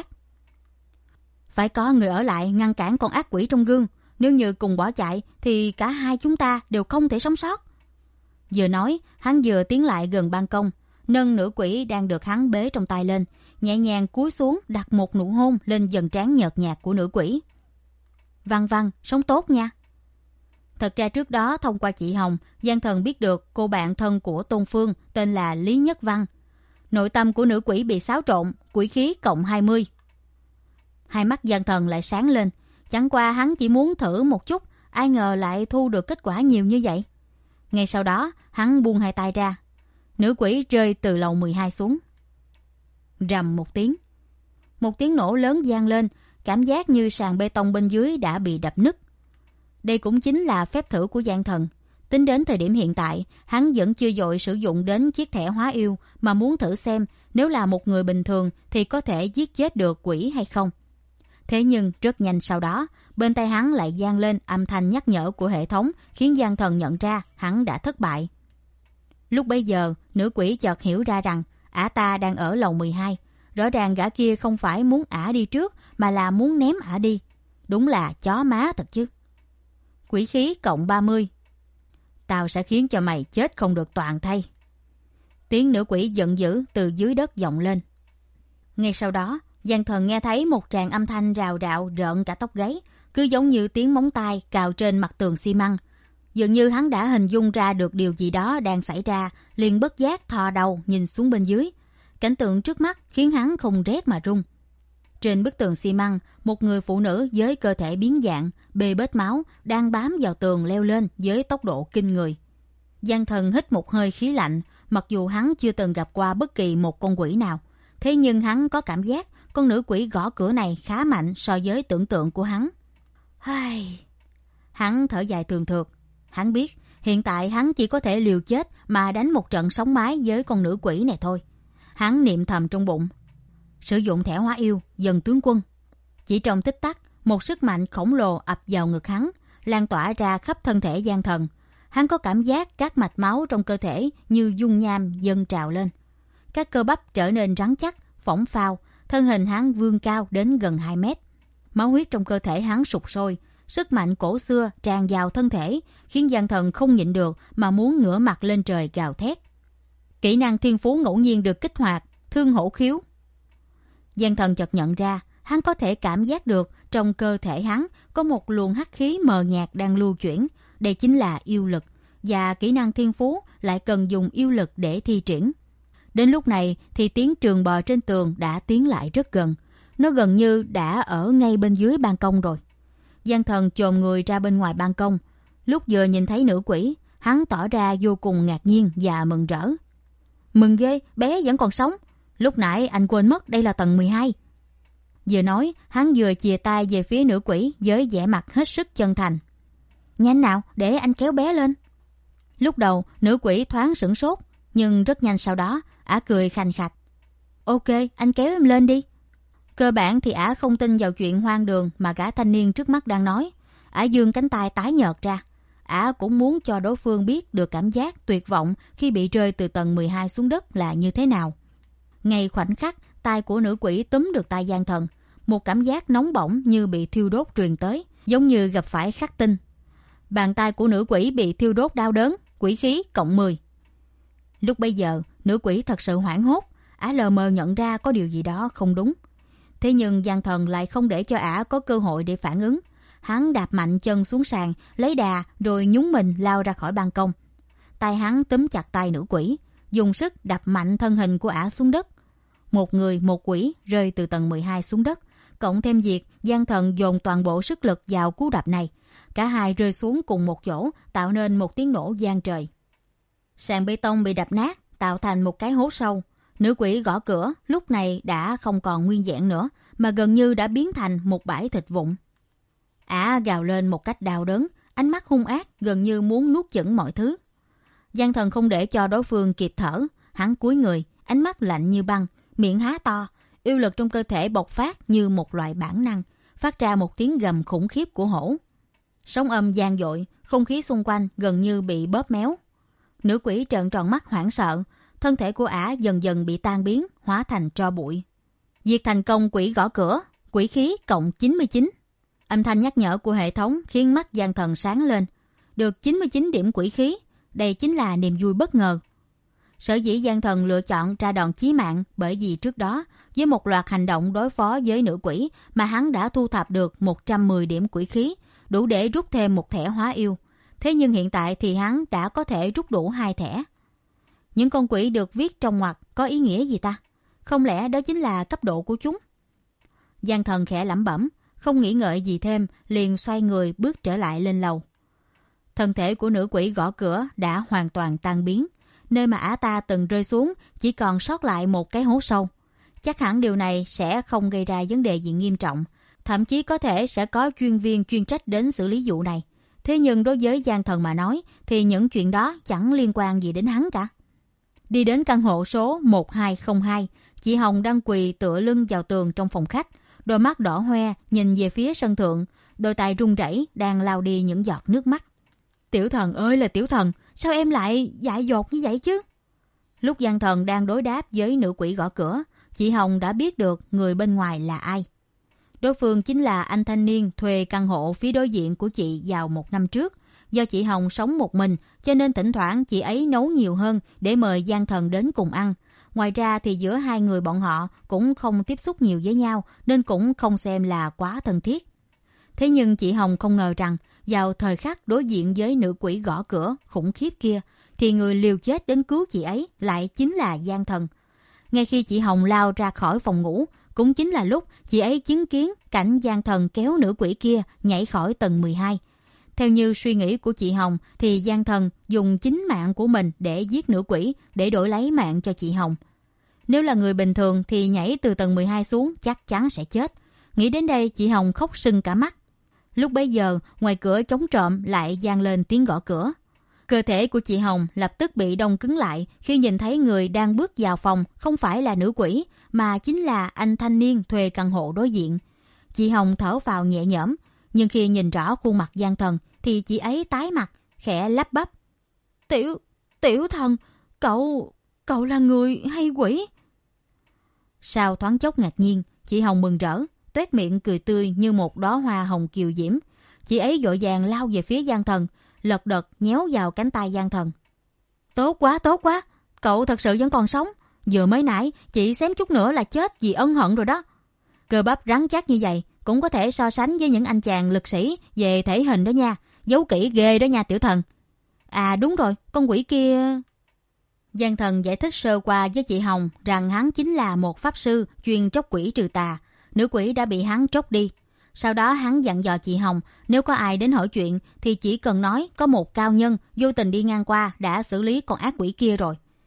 Phải có người ở lại ngăn cản con ác quỷ trong gương, nếu như cùng bỏ chạy thì cả hai chúng ta đều không thể sống sót. Vừa nói, hắn vừa tiến lại gần ban công, nâng nữ quỷ đang được hắn bế trong tay lên, nhẹ nhàng cúi xuống đặt một nụ hôn lên dần trán nhợt nhạt của nữ quỷ. Văn Văn, sống tốt nha. Thật ra trước đó thông qua chị Hồng, gian thần biết được cô bạn thân của Tôn Phương tên là Lý Nhất Văn. Nội tâm của nữ quỷ bị xáo trộn, quỷ khí cộng hai mươi. Hai mắt gian thần lại sáng lên, chẳng qua hắn chỉ muốn thử một chút, ai ngờ lại thu được kết quả nhiều như vậy. Ngay sau đó, hắn buông hai tay ra. Nữ quỷ rơi từ lầu mười hai xuống. Rầm một tiếng. Một tiếng nổ lớn vang lên, cảm giác như sàn bê tông bên dưới đã bị đập nứt. Đây cũng chính là phép thử của gian thần. Tính đến thời điểm hiện tại, hắn vẫn chưa vội sử dụng đến chiếc thẻ hóa yêu mà muốn thử xem nếu là một người bình thường thì có thể giết chết được quỷ hay không. Thế nhưng rất nhanh sau đó, bên tai hắn lại vang lên âm thanh nhắc nhở của hệ thống, khiến gian thần nhận ra hắn đã thất bại. Lúc bấy giờ, nữ quỷ chợt hiểu ra rằng ả ta đang ở lầu mười hai. Rõ ràng gã kia không phải muốn ả đi trước mà là muốn ném ả đi. Đúng là chó má thật chứ. Quỷ khí cộng ba mươi. Tao sẽ khiến cho mày chết không được toàn thây. Tiếng nữ quỷ giận dữ từ dưới đất vọng lên. Ngay sau đó, gian thần nghe thấy một tràng âm thanh rào rạo rợn cả tóc gáy, cứ giống như tiếng móng tay cào trên mặt tường xi măng. Dường như hắn đã hình dung ra được điều gì đó đang xảy ra, liền bất giác thò đầu nhìn xuống bên dưới. Cảnh tượng trước mắt khiến hắn không rét mà run. Trên bức tường xi măng, một người phụ nữ với cơ thể biến dạng, bê bết máu, đang bám vào tường leo lên với tốc độ kinh người. Gian thần hít một hơi khí lạnh, mặc dù hắn chưa từng gặp qua bất kỳ một con quỷ nào. Thế nhưng hắn có cảm giác con nữ quỷ gõ cửa này khá mạnh so với tưởng tượng của hắn. Ai... Hắn thở dài thường thượt. Hắn biết hiện tại hắn chỉ có thể liều chết mà đánh một trận sống mái với con nữ quỷ này thôi. Hắn niệm thầm trong bụng. Sử dụng thẻ hóa yêu, dần tướng quân. Chỉ trong tích tắc, một sức mạnh khổng lồ ập vào ngực hắn, lan tỏa ra khắp thân thể gian thần. Hắn có cảm giác các mạch máu trong cơ thể như dung nham dâng trào lên. Các cơ bắp trở nên rắn chắc, phỏng phao, thân hình hắn vươn cao đến gần hai mét. Máu huyết trong cơ thể hắn sục sôi, sức mạnh cổ xưa tràn vào thân thể, khiến gian thần không nhịn được mà muốn ngửa mặt lên trời gào thét. Kỹ năng thiên phú ngẫu nhiên được kích hoạt, thương hổ khiếu. Gian thần chợt nhận ra, hắn có thể cảm giác được trong cơ thể hắn có một luồng hắc khí mờ nhạt đang lưu chuyển. Đây chính là yêu lực, và kỹ năng thiên phú lại cần dùng yêu lực để thi triển. Đến lúc này thì tiếng trường bò trên tường đã tiến lại rất gần. Nó gần như đã ở ngay bên dưới ban công rồi. Gian thần chồm người ra bên ngoài ban công. Lúc vừa nhìn thấy nữ quỷ, hắn tỏ ra vô cùng ngạc nhiên và mừng rỡ. mừng ghê, bé vẫn còn sống. Lúc nãy anh quên mất đây là tầng mười hai. Vừa nói, hắn vừa chìa tay về phía nữ quỷ với vẻ mặt hết sức chân thành. Nhanh nào, để anh kéo bé lên. Lúc đầu, nữ quỷ thoáng sửng sốt, nhưng rất nhanh sau đó, ả cười khành khạch. Ok, anh kéo em lên đi. Cơ bản thì ả không tin vào chuyện hoang đường mà gã thanh niên trước mắt đang nói. Ả giương cánh tay tái nhợt ra. Ả cũng muốn cho đối phương biết được cảm giác tuyệt vọng khi bị rơi từ tầng mười hai xuống đất là như thế nào. Ngay khoảnh khắc, tay của nữ quỷ túm được tay gian thần. Một cảm giác nóng bỏng như bị thiêu đốt truyền tới, giống như gặp phải khắc tinh. Bàn tay của nữ quỷ bị thiêu đốt đau đớn, quỷ khí cộng mười. Lúc bây giờ, nữ quỷ thật sự hoảng hốt. Ả lờ mờ nhận ra có điều gì đó không đúng. Thế nhưng gian thần lại không để cho ả có cơ hội để phản ứng. Hắn đạp mạnh chân xuống sàn, lấy đà rồi nhúng mình lao ra khỏi ban công. Tay hắn túm chặt tay nữ quỷ, dùng sức đập mạnh thân hình của ả xuống đất. Một người một quỷ rơi từ tầng mười hai xuống đất, cộng thêm việc gian thần dồn toàn bộ sức lực vào cú đập này. Cả hai rơi xuống cùng một chỗ, tạo nên một tiếng nổ vang trời. Sàn bê tông bị đập nát, tạo thành một cái hố sâu. Nữ quỷ gõ cửa lúc này đã không còn nguyên vẹn nữa, mà gần như đã biến thành một bãi thịt vụn. Ả gào lên một cách đau đớn, ánh mắt hung ác, gần như muốn nuốt chửng mọi thứ. Gian thần không để cho đối phương kịp thở, hắn cúi người, ánh mắt lạnh như băng, miệng há to, yêu lực trong cơ thể bộc phát như một loại bản năng, phát ra một tiếng gầm khủng khiếp của hổ. Sóng âm vang dội, không khí xung quanh gần như bị bóp méo. Nữ quỷ trợn tròn mắt hoảng sợ, thân thể của ả dần dần bị tan biến, hóa thành tro bụi. Diệt thành công quỷ gõ cửa, quỷ khí cộng chín mươi chín. Âm thanh nhắc nhở của hệ thống khiến mắt gian thần sáng lên. Được chín mươi chín điểm quỷ khí, đây chính là niềm vui bất ngờ. Sở dĩ gian thần lựa chọn ra đòn chí mạng bởi vì trước đó, với một loạt hành động đối phó với nữ quỷ mà hắn đã thu thập được một trăm mười điểm quỷ khí, đủ để rút thêm một thẻ hóa yêu. Thế nhưng hiện tại thì hắn đã có thể rút đủ hai thẻ. Những con quỷ được viết trong ngoặc có ý nghĩa gì ta? Không lẽ đó chính là cấp độ của chúng? Gian thần khẽ lẩm bẩm, không nghĩ ngợi gì thêm, liền xoay người bước trở lại lên lầu. Thân thể của nữ quỷ gõ cửa đã hoàn toàn tan biến. Nơi mà ả ta từng rơi xuống chỉ còn sót lại một cái hố sâu. Chắc hẳn điều này sẽ không gây ra vấn đề gì nghiêm trọng. Thậm chí có thể sẽ có chuyên viên chuyên trách đến xử lý vụ này. Thế nhưng đối với gian thần mà nói thì những chuyện đó chẳng liên quan gì đến hắn cả. Đi đến căn hộ số một hai không hai, chị Hồng đang quỳ tựa lưng vào tường trong phòng khách. Đôi mắt đỏ hoe nhìn về phía sân thượng, đôi tay run rẩy đang lau đi những giọt nước mắt. Tiểu thần ơi là tiểu thần, sao em lại dại dột như vậy chứ? Lúc gian thần đang đối đáp với nữ quỷ gõ cửa, chị Hồng đã biết được người bên ngoài là ai. Đối phương chính là anh thanh niên thuê căn hộ phía đối diện của chị vào một năm trước. Do chị Hồng sống một mình, cho nên thỉnh thoảng chị ấy nấu nhiều hơn để mời gian thần đến cùng ăn. Ngoài ra thì giữa hai người bọn họ cũng không tiếp xúc nhiều với nhau, nên cũng không xem là quá thân thiết. Thế nhưng chị Hồng không ngờ rằng, vào thời khắc đối diện với nữ quỷ gõ cửa khủng khiếp kia, thì người liều chết đến cứu chị ấy lại chính là gian thần. Ngay khi chị Hồng lao ra khỏi phòng ngủ, cũng chính là lúc chị ấy chứng kiến cảnh gian thần kéo nữ quỷ kia nhảy khỏi tầng mười hai. Theo như suy nghĩ của chị Hồng thì gian thần dùng chính mạng của mình để giết nữ quỷ để đổi lấy mạng cho chị Hồng. Nếu là người bình thường thì nhảy từ tầng mười hai xuống chắc chắn sẽ chết. Nghĩ đến đây chị Hồng khóc sưng cả mắt. Lúc bấy giờ ngoài cửa chống trộm lại vang lên tiếng gõ cửa. Cơ thể của chị Hồng lập tức bị đông cứng lại khi nhìn thấy người đang bước vào phòng không phải là nữ quỷ mà chính là anh thanh niên thuê căn hộ đối diện. Chị Hồng thở phào nhẹ nhõm, nhưng khi nhìn rõ khuôn mặt gian thần thì chị ấy tái mặt, khẽ lắp bắp. Tiểu, tiểu thần, cậu, cậu là người hay quỷ? Sau thoáng chốc ngạc nhiên, chị Hồng mừng rỡ, toét miệng cười tươi như một đóa hoa hồng kiều diễm. Chị ấy vội vàng lao về phía gian thần, lật đật nhéo vào cánh tay gian thần. Tốt quá, tốt quá, cậu thật sự vẫn còn sống. Vừa mới nãy chị xém chút nữa là chết vì ân hận rồi đó. Cơ bắp rắn chắc như vậy cũng có thể so sánh với những anh chàng lực sĩ về thể hình đó nha. Giấu kỹ ghê đó nha tiểu thần. À đúng rồi, con quỷ kia... Gian thần giải thích sơ qua với chị Hồng rằng hắn chính là một pháp sư chuyên tróc quỷ trừ tà. Nữ quỷ đã bị hắn tróc đi. Sau đó hắn dặn dò chị Hồng nếu có ai đến hỏi chuyện thì chỉ cần nói có một cao nhân vô tình đi ngang qua đã xử lý con ác quỷ kia rồi.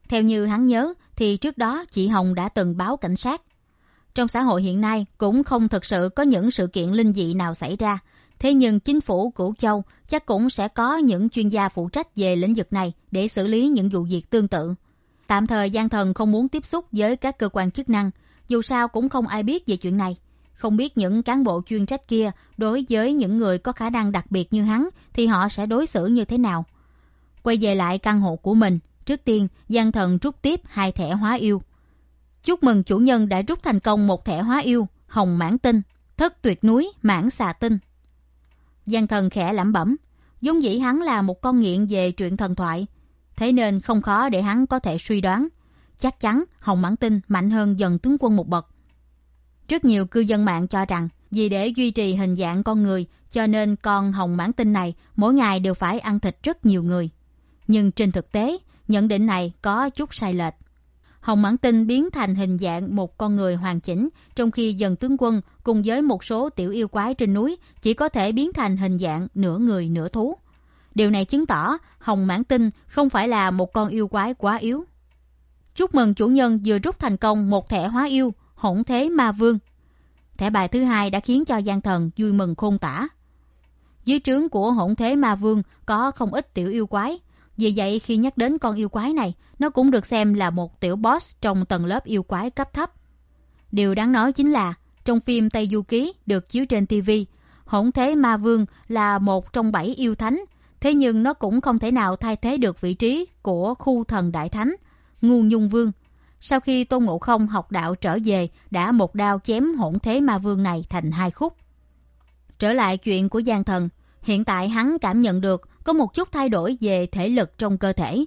Theo như hắn nhớ thì trước đó chị Hồng đã từng báo cảnh sát. Trong xã hội hiện nay cũng không thực sự có những sự kiện linh dị nào xảy ra. Thế nhưng chính phủ Cửu Châu chắc cũng sẽ có những chuyên gia phụ trách về lĩnh vực này để xử lý những vụ việc tương tự. Tạm thời Giang Thần không muốn tiếp xúc với các cơ quan chức năng, dù sao cũng không ai biết về chuyện này. Không biết những cán bộ chuyên trách kia đối với những người có khả năng đặc biệt như hắn thì họ sẽ đối xử như thế nào. Quay về lại căn hộ của mình, trước tiên Giang Thần rút tiếp hai thẻ hóa yêu. Chúc mừng chủ nhân đã rút thành công một thẻ hóa yêu Hồng Mãn Tinh, Thất Tuyệt Núi Mãn Xà Tinh. Giang Thần khẽ lẩm bẩm, vốn dĩ hắn là một con nghiện về truyện thần thoại, thế nên không khó để hắn có thể suy đoán, chắc chắn Hồng Mãn Tinh mạnh hơn Dần Tướng Quân một bậc. Rất nhiều cư dân mạng cho rằng vì để duy trì hình dạng con người cho nên con Hồng Mãn Tinh này mỗi ngày đều phải ăn thịt rất nhiều người. Nhưng trên thực tế, nhận định này có chút sai lệch. Hồng Mãn Tinh biến thành hình dạng một con người hoàn chỉnh, trong khi Dần Tướng Quân cùng với một số tiểu yêu quái trên núi chỉ có thể biến thành hình dạng nửa người nửa thú. Điều này chứng tỏ Hồng Mãn Tinh không phải là một con yêu quái quá yếu. Chúc mừng chủ nhân vừa rút thành công một thẻ hóa yêu Hỗn Thế Ma Vương. Thẻ bài thứ hai đã khiến cho Giang Thần vui mừng khôn tả. Dưới trướng của Hỗn Thế Ma Vương có không ít tiểu yêu quái. Vì vậy khi nhắc đến con yêu quái này, nó cũng được xem là một tiểu boss trong tầng lớp yêu quái cấp thấp. Điều đáng nói chính là, trong phim Tây Du Ký được chiếu trên ti vi, Hỗn Thế Ma Vương là một trong bảy yêu thánh, thế nhưng nó cũng không thể nào thay thế được vị trí của khu thần đại thánh, Ngu Nhung Vương. Sau khi Tôn Ngộ Không học đạo trở về, đã một đao chém Hỗn Thế Ma Vương này thành hai khúc. Trở lại chuyện của Giang Thần, hiện tại hắn cảm nhận được có một chút thay đổi về thể lực trong cơ thể.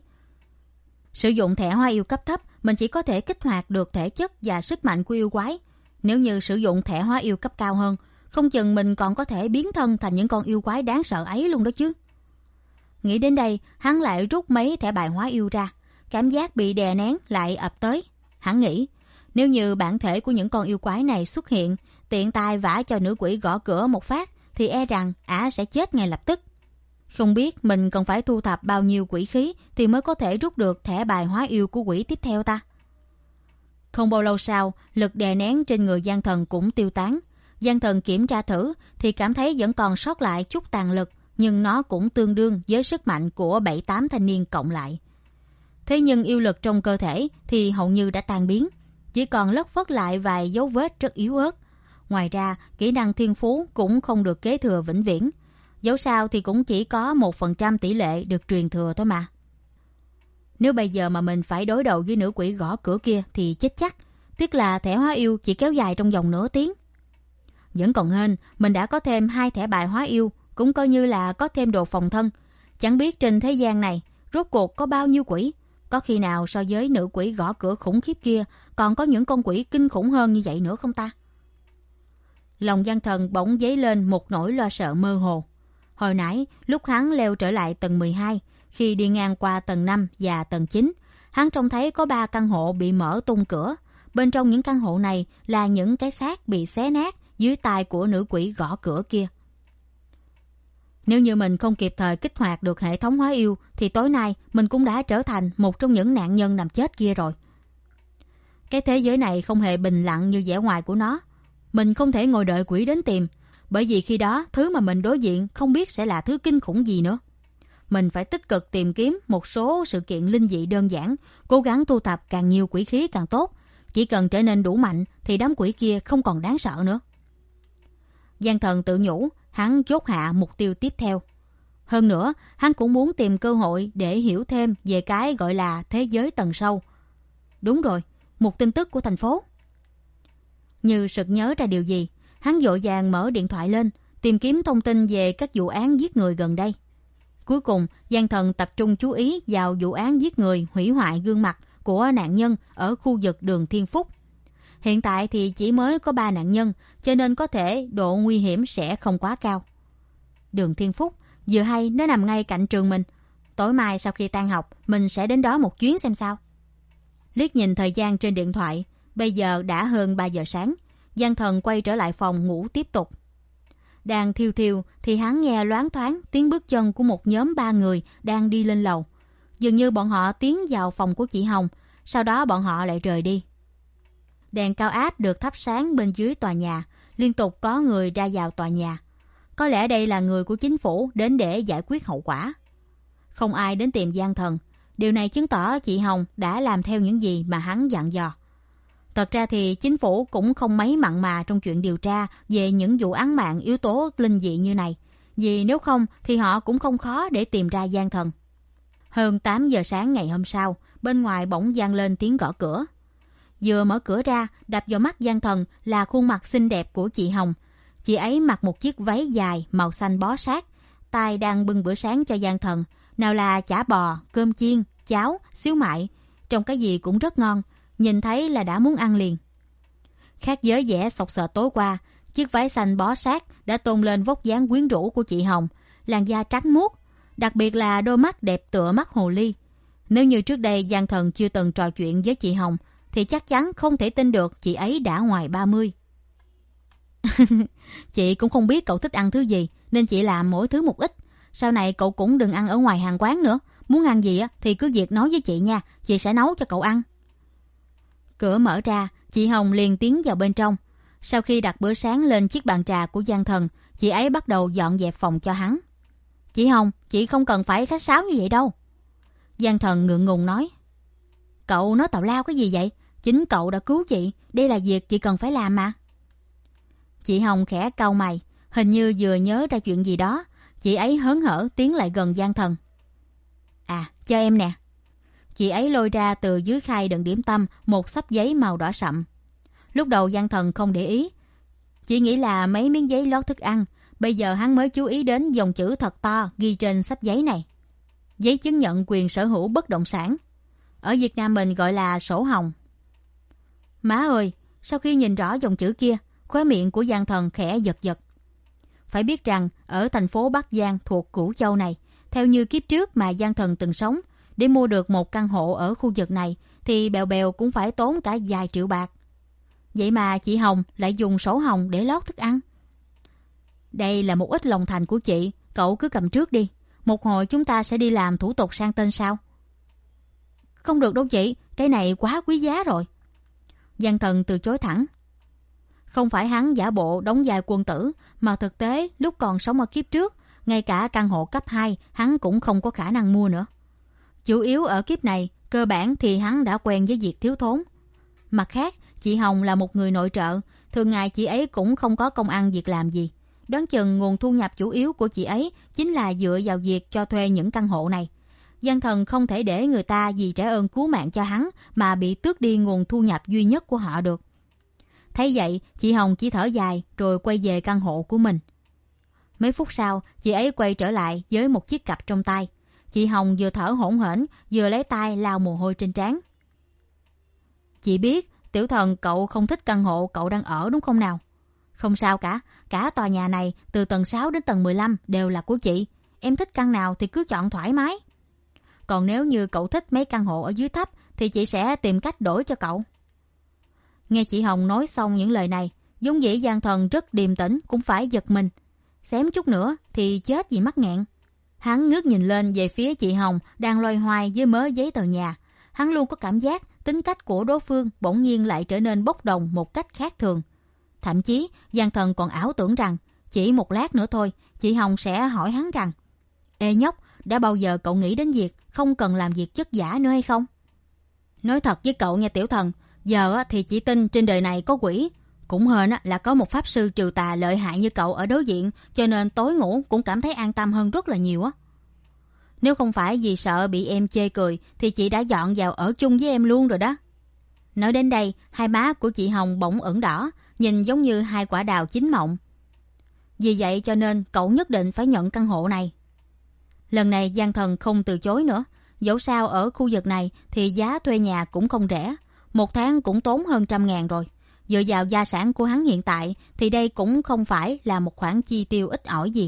Sử dụng thẻ hóa yêu cấp thấp, mình chỉ có thể kích hoạt được thể chất và sức mạnh của yêu quái. Nếu như sử dụng thẻ hóa yêu cấp cao hơn, không chừng mình còn có thể biến thân thành những con yêu quái đáng sợ ấy luôn đó chứ. Nghĩ đến đây, hắn lại rút mấy thẻ bài hóa yêu ra. Cảm giác bị đè nén lại ập tới. Hắn nghĩ, nếu như bản thể của những con yêu quái này xuất hiện, tiện tay vả cho nữ quỷ gõ cửa một phát, thì e rằng ả sẽ chết ngay lập tức. Không biết mình còn phải thu thập bao nhiêu quỷ khí thì mới có thể rút được thẻ bài hóa yêu của quỷ tiếp theo ta. Không bao lâu sau, lực đè nén trên người Giang Thần cũng tiêu tán. Giang Thần kiểm tra thử thì cảm thấy vẫn còn sót lại chút tàn lực, nhưng nó cũng tương đương với sức mạnh của bảy tám thanh niên cộng lại. Thế nhưng yêu lực trong cơ thể thì hầu như đã tan biến, chỉ còn lất phất lại vài dấu vết rất yếu ớt. Ngoài ra, kỹ năng thiên phú cũng không được kế thừa vĩnh viễn. Dẫu sao thì cũng chỉ có một phần trăm tỷ lệ được truyền thừa thôi mà. Nếu bây giờ mà mình phải đối đầu với nữ quỷ gõ cửa kia thì chết chắc. Tiếc là thẻ hóa yêu chỉ kéo dài trong vòng nửa tiếng. Vẫn còn hên, mình đã có thêm hai thẻ bài hóa yêu, cũng coi như là có thêm đồ phòng thân. Chẳng biết trên thế gian này, rốt cuộc có bao nhiêu quỷ. Có khi nào so với nữ quỷ gõ cửa khủng khiếp kia, còn có những con quỷ kinh khủng hơn như vậy nữa không ta? Lòng Giang Thần bỗng dấy lên một nỗi lo sợ mơ hồ. Hồi nãy, lúc hắn leo trở lại tầng mười hai, khi đi ngang qua tầng năm và tầng chín, hắn trông thấy có ba căn hộ bị mở tung cửa. Bên trong những căn hộ này là những cái xác bị xé nát dưới tay của nữ quỷ gõ cửa kia. Nếu như mình không kịp thời kích hoạt được hệ thống hóa yêu, thì tối nay mình cũng đã trở thành một trong những nạn nhân nằm chết kia rồi. Cái thế giới này không hề bình lặng như vẻ ngoài của nó. Mình không thể ngồi đợi quỷ đến tìm, bởi vì khi đó thứ mà mình đối diện không biết sẽ là thứ kinh khủng gì nữa. Mình phải tích cực tìm kiếm một số sự kiện linh dị đơn giản, cố gắng thu thập càng nhiều quỷ khí càng tốt. Chỉ cần trở nên đủ mạnh thì đám quỷ kia không còn đáng sợ nữa. Giang Thần tự nhủ, hắn chốt hạ mục tiêu tiếp theo. Hơn nữa, hắn cũng muốn tìm cơ hội để hiểu thêm về cái gọi là thế giới tầng sâu. Đúng rồi, một tin tức của thành phố. Như sực nhớ ra điều gì, hắn vội vàng mở điện thoại lên, tìm kiếm thông tin về các vụ án giết người gần đây. Cuối cùng, Giang Thần tập trung chú ý vào vụ án giết người hủy hoại gương mặt của nạn nhân ở khu vực đường Thiên Phúc. Hiện tại thì chỉ mới có ba nạn nhân, cho nên có thể độ nguy hiểm sẽ không quá cao. Đường Thiên Phúc, vừa hay nó nằm ngay cạnh trường mình. Tối mai sau khi tan học, mình sẽ đến đó một chuyến xem sao. Liếc nhìn thời gian trên điện thoại, bây giờ đã hơn ba giờ sáng. Giang Thần quay trở lại phòng ngủ tiếp tục. Đang thiêu thiêu thì hắn nghe loáng thoáng tiếng bước chân của một nhóm ba người đang đi lên lầu. Dường như bọn họ tiến vào phòng của chị Hồng, sau đó bọn họ lại rời đi. Đèn cao áp được thắp sáng bên dưới tòa nhà, liên tục có người ra vào tòa nhà. Có lẽ đây là người của chính phủ đến để giải quyết hậu quả. Không ai đến tìm Giang Thần. Điều này chứng tỏ chị Hồng đã làm theo những gì mà hắn dặn dò. Thật ra thì chính phủ cũng không mấy mặn mà trong chuyện điều tra về những vụ án mạng yếu tố linh dị như này. Vì nếu không thì họ cũng không khó để tìm ra Giang Thần. Hơn tám giờ sáng ngày hôm sau, bên ngoài bỗng vang lên tiếng gõ cửa. Vừa mở cửa ra, đập vào mắt Giang Thần là khuôn mặt xinh đẹp của chị Hồng. Chị ấy mặc một chiếc váy dài màu xanh bó sát, tay đang bưng bữa sáng cho Giang Thần. Nào là chả bò, cơm chiên, cháo, xíu mại, trông cái gì cũng rất ngon, nhìn thấy là đã muốn ăn liền. Khác với vẻ sộc sệt tối qua, chiếc váy xanh bó sát đã tôn lên vóc dáng quyến rũ của chị Hồng, làn da trắng muốt, đặc biệt là đôi mắt đẹp tựa mắt hồ ly. Nếu như trước đây Giang Thần chưa từng trò chuyện với chị Hồng, thì chắc chắn không thể tin được chị ấy đã ngoài ba mươi. Chị cũng không biết cậu thích ăn thứ gì, nên chị làm mỗi thứ một ít. Sau này cậu cũng đừng ăn ở ngoài hàng quán nữa. Muốn ăn gì thì cứ việc nói với chị nha, chị sẽ nấu cho cậu ăn. Cửa mở ra, chị Hồng liền tiến vào bên trong. Sau khi đặt bữa sáng lên chiếc bàn trà của Giang Thần, chị ấy bắt đầu dọn dẹp phòng cho hắn. Chị Hồng, chị không cần phải khách sáo như vậy đâu. Giang Thần ngượng ngùng nói. Cậu nói tào lao cái gì vậy? Chính cậu đã cứu chị, đây là việc chị cần phải làm mà. Chị Hồng khẽ cau mày, hình như vừa nhớ ra chuyện gì đó. Chị ấy hớn hở tiến lại gần Giang Thần. À, cho em nè. Chị ấy lôi ra từ dưới khay đựng điểm tâm một xấp giấy màu đỏ sậm. Lúc đầu Giang Thần không để ý, chỉ nghĩ là mấy miếng giấy lót thức ăn. Bây giờ hắn mới chú ý đến dòng chữ thật to ghi trên xấp giấy này. Giấy chứng nhận quyền sở hữu bất động sản. Ở Việt Nam mình gọi là sổ hồng. Má ơi, sau khi nhìn rõ dòng chữ kia, khóe miệng của Giang Thần khẽ giật giật. Phải biết rằng ở thành phố Bắc Giang thuộc Cửu Châu này, theo như kiếp trước mà Giang Thần từng sống, để mua được một căn hộ ở khu vực này thì bèo bèo cũng phải tốn cả vài triệu bạc. Vậy mà chị Hồng lại dùng sổ hồng để lót thức ăn. Đây là một ít lòng thành của chị, cậu cứ cầm trước đi. Một hồi chúng ta sẽ đi làm thủ tục sang tên sau. Không được đâu chị, cái này quá quý giá rồi. Giang Thần từ chối thẳng. Không phải hắn giả bộ đóng vai quân tử, mà thực tế lúc còn sống ở kiếp trước, ngay cả căn hộ cấp hai hắn cũng không có khả năng mua nữa. Chủ yếu ở kiếp này, cơ bản thì hắn đã quen với việc thiếu thốn. Mặt khác, chị Hồng là một người nội trợ, thường ngày chị ấy cũng không có công ăn việc làm gì. Đoán chừng nguồn thu nhập chủ yếu của chị ấy chính là dựa vào việc cho thuê những căn hộ này. Giang Thần không thể để người ta vì trả ơn cứu mạng cho hắn mà bị tước đi nguồn thu nhập duy nhất của họ được. Thấy vậy, chị Hồng chỉ thở dài rồi quay về căn hộ của mình. Mấy phút sau, chị ấy quay trở lại với một chiếc cặp trong tay. Chị Hồng vừa thở hổn hển, vừa lấy tay lau mồ hôi trên trán. Chị biết, tiểu thần cậu không thích căn hộ cậu đang ở đúng không nào? Không sao cả, cả tòa nhà này từ tầng sáu đến tầng mười lăm đều là của chị. Em thích căn nào thì cứ chọn thoải mái. Còn nếu như cậu thích mấy căn hộ ở dưới thấp thì chị sẽ tìm cách đổi cho cậu. Nghe chị Hồng nói xong những lời này, vốn dĩ Giang Thần rất điềm tĩnh cũng phải giật mình. Xém chút nữa thì chết vì mắc nghẹn. Hắn ngước nhìn lên về phía chị Hồng đang loay hoay với mớ giấy tờ nhà. Hắn luôn có cảm giác tính cách của đối phương bỗng nhiên lại trở nên bốc đồng một cách khác thường. Thậm chí Giang Thần còn ảo tưởng rằng chỉ một lát nữa thôi chị Hồng sẽ hỏi hắn rằng: Ê nhóc, đã bao giờ cậu nghĩ đến việc không cần làm việc chất giả nữa hay không? Nói thật với cậu nha tiểu thần, giờ thì chỉ tin trên đời này có quỷ. Cũng hên là có một pháp sư trừ tà lợi hại như cậu ở đối diện, cho nên tối ngủ cũng cảm thấy an tâm hơn rất là nhiều á. Nếu không phải vì sợ bị em chê cười thì chị đã dọn vào ở chung với em luôn rồi đó. Nói đến đây, hai má của chị Hồng bỗng ửng đỏ, nhìn giống như hai quả đào chín mọng. Vì vậy cho nên cậu nhất định phải nhận căn hộ này. Lần này Giang Thần không từ chối nữa. Dẫu sao ở khu vực này thì giá thuê nhà cũng không rẻ, một tháng cũng tốn hơn trăm ngàn rồi. Dựa vào gia sản của hắn hiện tại thì đây cũng không phải là một khoản chi tiêu ít ỏi gì.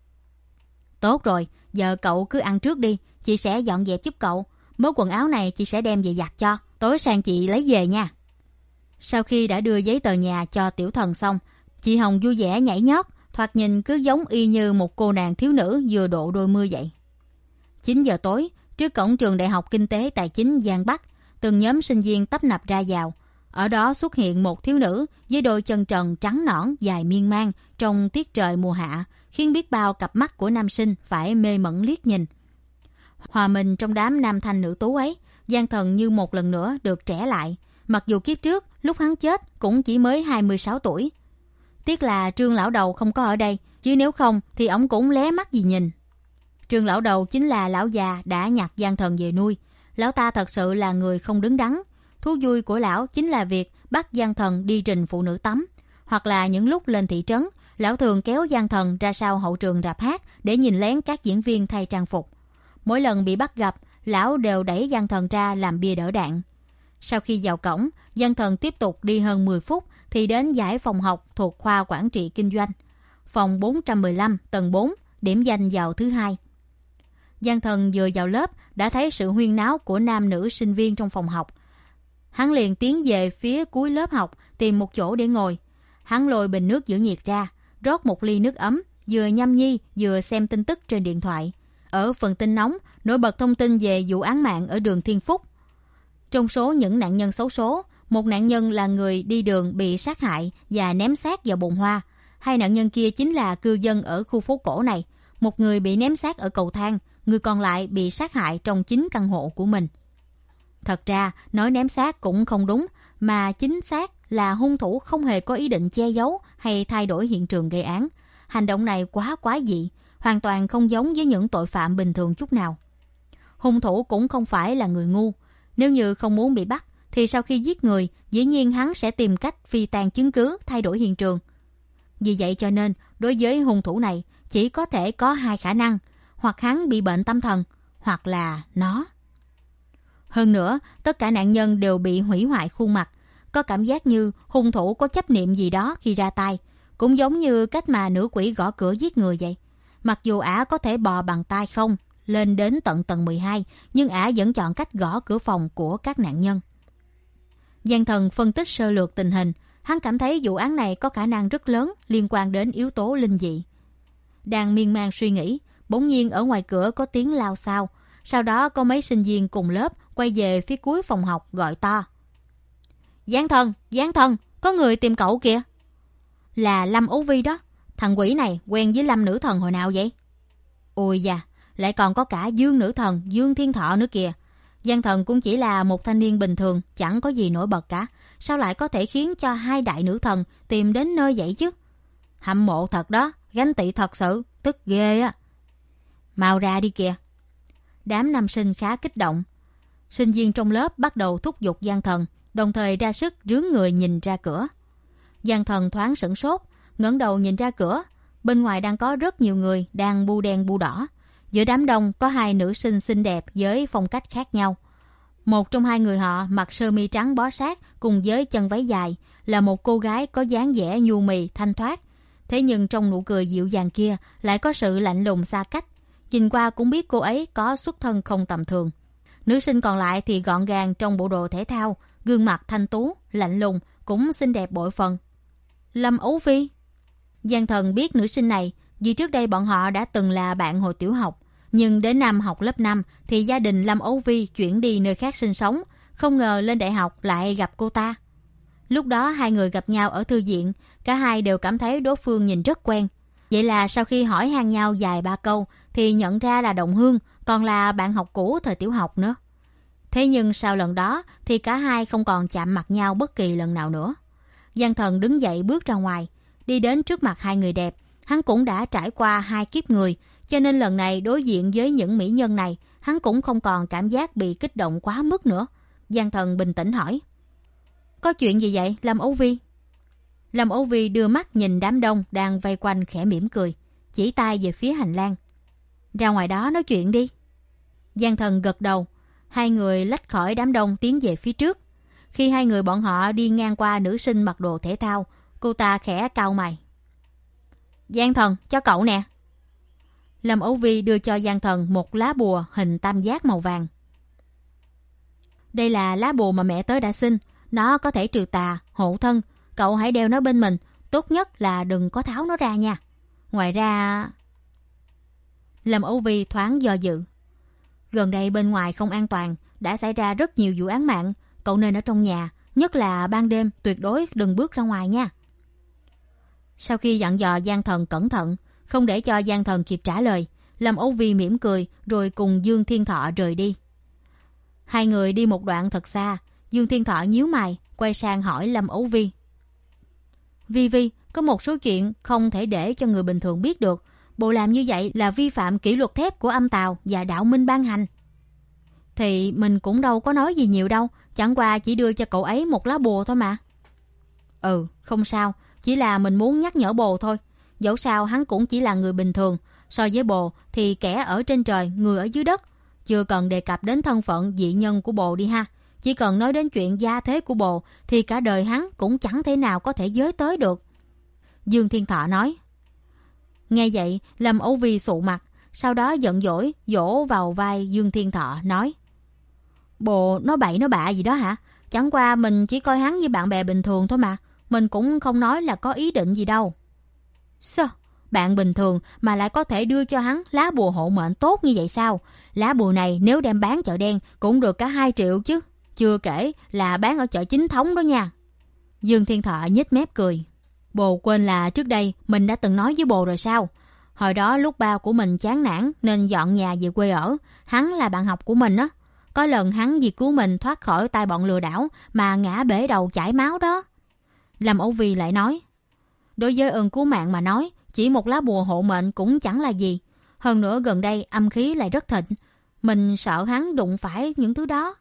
Tốt rồi, giờ cậu cứ ăn trước đi, chị sẽ dọn dẹp giúp cậu. Mớ quần áo này chị sẽ đem về giặt cho, tối sang chị lấy về nha. Sau khi đã đưa giấy tờ nhà cho tiểu thần xong, chị Hồng vui vẻ nhảy nhót, thoạt nhìn cứ giống y như một cô nàng thiếu nữ vừa độ đôi mươi vậy. chín giờ tối, Trước cổng trường Đại học Kinh tế Tài chính Giang Bắc, từng nhóm sinh viên tấp nập ra vào. Ở đó xuất hiện một thiếu nữ với đôi chân trần trắng nõn dài miên man trong tiết trời mùa hạ, khiến biết bao cặp mắt của nam sinh phải mê mẩn liếc nhìn. Hòa mình trong đám nam thanh nữ tú ấy, Giang Thần như một lần nữa được trẻ lại, mặc dù kiếp trước lúc hắn chết cũng chỉ mới hai mươi sáu tuổi. Tiếc là Trương lão đầu không có ở đây, chứ nếu không thì ổng cũng lé mắt gì nhìn. Trương lão đầu chính là lão già đã nhặt Giang Thần về nuôi. Lão ta thật sự là người không đứng đắn. Thú vui của lão chính là việc bắt Giang Thần đi trình phụ nữ tắm, hoặc là những lúc lên thị trấn, lão thường kéo Giang Thần ra sau hậu trường rạp hát để nhìn lén các diễn viên thay trang phục. Mỗi lần bị bắt gặp, lão đều đẩy Giang Thần ra làm bia đỡ đạn. Sau khi vào cổng, Giang Thần tiếp tục đi hơn mười phút thì đến dãy phòng học thuộc khoa quản trị kinh doanh. Phòng bốn trăm mười lăm, tầng bốn, điểm danh vào thứ hai. Giang Thần vừa vào lớp đã thấy sự huyên náo của nam nữ sinh viên trong phòng học. Hắn liền tiến về phía cuối lớp học tìm một chỗ để ngồi. Hắn lôi bình nước giữ nhiệt ra, rót một ly nước ấm, vừa nhâm nhi vừa xem tin tức trên điện thoại. Ở phần tin nóng, nổi bật thông tin về vụ án mạng ở đường Thiên Phúc. Trong số những nạn nhân xấu số, một nạn nhân là người đi đường bị sát hại và ném xác vào bồn hoa. Hai nạn nhân kia chính là cư dân ở khu phố cổ này. Một người bị ném xác ở cầu thang, người còn lại bị sát hại trong chính căn hộ của mình. Thật ra, nói ném xác cũng không đúng, mà chính xác là hung thủ không hề có ý định che giấu hay thay đổi hiện trường gây án. Hành động này quá quái dị, hoàn toàn không giống với những tội phạm bình thường chút nào. Hung thủ cũng không phải là người ngu. Nếu như không muốn bị bắt, thì sau khi giết người, dĩ nhiên hắn sẽ tìm cách phi tàn chứng cứ, thay đổi hiện trường. Vì vậy cho nên, đối với hung thủ này, chỉ có thể có hai khả năng, hoặc hắn bị bệnh tâm thần, hoặc là nó. Hơn nữa, tất cả nạn nhân đều bị hủy hoại khuôn mặt, có cảm giác như hung thủ có chấp niệm gì đó khi ra tay, cũng giống như cách mà nữ quỷ gõ cửa giết người vậy. Mặc dù ả có thể bò bằng tay không, lên đến tận tầng mười hai, nhưng ả vẫn chọn cách gõ cửa phòng của các nạn nhân. Giang Thần phân tích sơ lược tình hình, hắn cảm thấy vụ án này có khả năng rất lớn liên quan đến yếu tố linh dị. Đang miên man suy nghĩ, bỗng nhiên ở ngoài cửa có tiếng lao xao, sau đó có mấy sinh viên cùng lớp quay về phía cuối phòng học gọi to. Giang Thần, Giang Thần, có người tìm cậu kìa. Là Lâm Ấu Vi đó, thằng quỷ này quen với Lâm nữ thần hồi nào vậy? Ôi da, lại còn có cả Dương nữ thần, Dương Thiên Thọ nữa kìa. Giang Thần cũng chỉ là một thanh niên bình thường, chẳng có gì nổi bật cả. Sao lại có thể khiến cho hai đại nữ thần tìm đến nơi vậy chứ? Hâm mộ thật đó, ganh tị thật sự, tức ghê á. Mau ra đi kìa. Đám nam sinh khá kích động. Sinh viên trong lớp bắt đầu thúc giục Giang Thần, đồng thời ra sức rướn người nhìn ra cửa. Giang Thần thoáng sửng sốt, ngẩng đầu nhìn ra cửa. Bên ngoài đang có rất nhiều người đang bu đen bu đỏ. Giữa đám đông có hai nữ sinh xinh đẹp với phong cách khác nhau. Một trong hai người họ mặc sơ mi trắng bó sát cùng với chân váy dài, là một cô gái có dáng vẻ nhu mì thanh thoát. Thế nhưng trong nụ cười dịu dàng kia lại có sự lạnh lùng xa cách. Nhìn qua cũng biết cô ấy có xuất thân không tầm thường. Nữ sinh còn lại thì gọn gàng trong bộ đồ thể thao, gương mặt thanh tú, lạnh lùng, cũng xinh đẹp bội phần. Lâm Ấu Vi. Giang Thần biết nữ sinh này vì trước đây bọn họ đã từng là bạn hồi tiểu học. Nhưng đến năm học lớp năm thì gia đình Lâm Ấu Vi chuyển đi nơi khác sinh sống. Không ngờ lên đại học lại gặp cô ta. Lúc đó hai người gặp nhau ở thư viện, cả hai đều cảm thấy đối phương nhìn rất quen. Vậy là sau khi hỏi han nhau vài ba câu thì nhận ra là đồng hương, còn là bạn học cũ thời tiểu học nữa. Thế nhưng sau lần đó thì cả hai không còn chạm mặt nhau bất kỳ lần nào nữa. Giang Thần đứng dậy bước ra ngoài, đi đến trước mặt hai người đẹp. Hắn cũng đã trải qua hai kiếp người, cho nên lần này đối diện với những mỹ nhân này, hắn cũng không còn cảm giác bị kích động quá mức nữa. Giang Thần bình tĩnh hỏi. Có chuyện gì vậy, Lâm Ấu Vi? Lâm Ấu Vi đưa mắt nhìn đám đông đang vây quanh khẽ mỉm cười, chỉ tay về phía hành lang. Ra ngoài đó nói chuyện đi. Giang Thần gật đầu. Hai người lách khỏi đám đông tiến về phía trước. Khi hai người bọn họ đi ngang qua nữ sinh mặc đồ thể thao, cô ta khẽ cau mày. Giang Thần, cho cậu nè. Lâm Ấu Vi đưa cho Giang Thần một lá bùa hình tam giác màu vàng. Đây là lá bùa mà mẹ tớ đã xin. Nó có thể trừ tà, hộ thân. Cậu hãy đeo nó bên mình. Tốt nhất là đừng có tháo nó ra nha. Ngoài ra... Lâm Ấu Vi thoáng do dự. Gần đây bên ngoài không an toàn, đã xảy ra rất nhiều vụ án mạng. Cậu nên ở trong nhà, nhất là ban đêm tuyệt đối đừng bước ra ngoài nha. Sau khi dặn dò Giang Thần cẩn thận, không để cho Giang Thần kịp trả lời, Lâm Âu Vi mỉm cười rồi cùng Dương Thiên Thọ rời đi. Hai người đi một đoạn thật xa, Dương Thiên Thọ nhíu mày, quay sang hỏi Lâm Âu Vi. Vi Vi, có một số chuyện không thể để cho người bình thường biết được. Bộ làm như vậy là vi phạm kỷ luật thép của âm tào và đạo minh ban hành. Thì mình cũng đâu có nói gì nhiều đâu, chẳng qua chỉ đưa cho cậu ấy một lá bùa thôi mà. Ừ, không sao, chỉ là mình muốn nhắc nhở bồ thôi. Dẫu sao hắn cũng chỉ là người bình thường, so với bồ thì kẻ ở trên trời, người ở dưới đất. Chưa cần đề cập đến thân phận dị nhân của bồ đi ha. Chỉ cần nói đến chuyện gia thế của bồ thì cả đời hắn cũng chẳng thể nào có thể giới tới được. Dương Thiên Thọ nói. Nghe vậy, Lâm Âu Vi sụ mặt, sau đó giận dỗi vỗ vào vai Dương Thiên Thọ nói. Bồ nói bậy nói bạ gì đó hả? Chẳng qua mình chỉ coi hắn như bạn bè bình thường thôi mà. Mình cũng không nói là có ý định gì đâu. Sao? Bạn bình thường mà lại có thể đưa cho hắn lá bùa hộ mệnh tốt như vậy sao? Lá bùa này nếu đem bán chợ đen cũng được cả hai triệu chứ. Chưa kể là bán ở chợ chính thống đó nha. Dương Thiên Thọ nhếch mép cười. Bồ quên là trước đây mình đã từng nói với bồ rồi sao? Hồi đó lúc ba của mình chán nản nên dọn nhà về quê ở. Hắn là bạn học của mình á. Có lần hắn vì cứu mình thoát khỏi tay bọn lừa đảo mà ngã bể đầu chảy máu đó. Lâm Âu Vi lại nói. Đối với ơn cứu mạng mà nói, chỉ một lá bùa hộ mệnh cũng chẳng là gì. Hơn nữa gần đây âm khí lại rất thịnh. Mình sợ hắn đụng phải những thứ đó.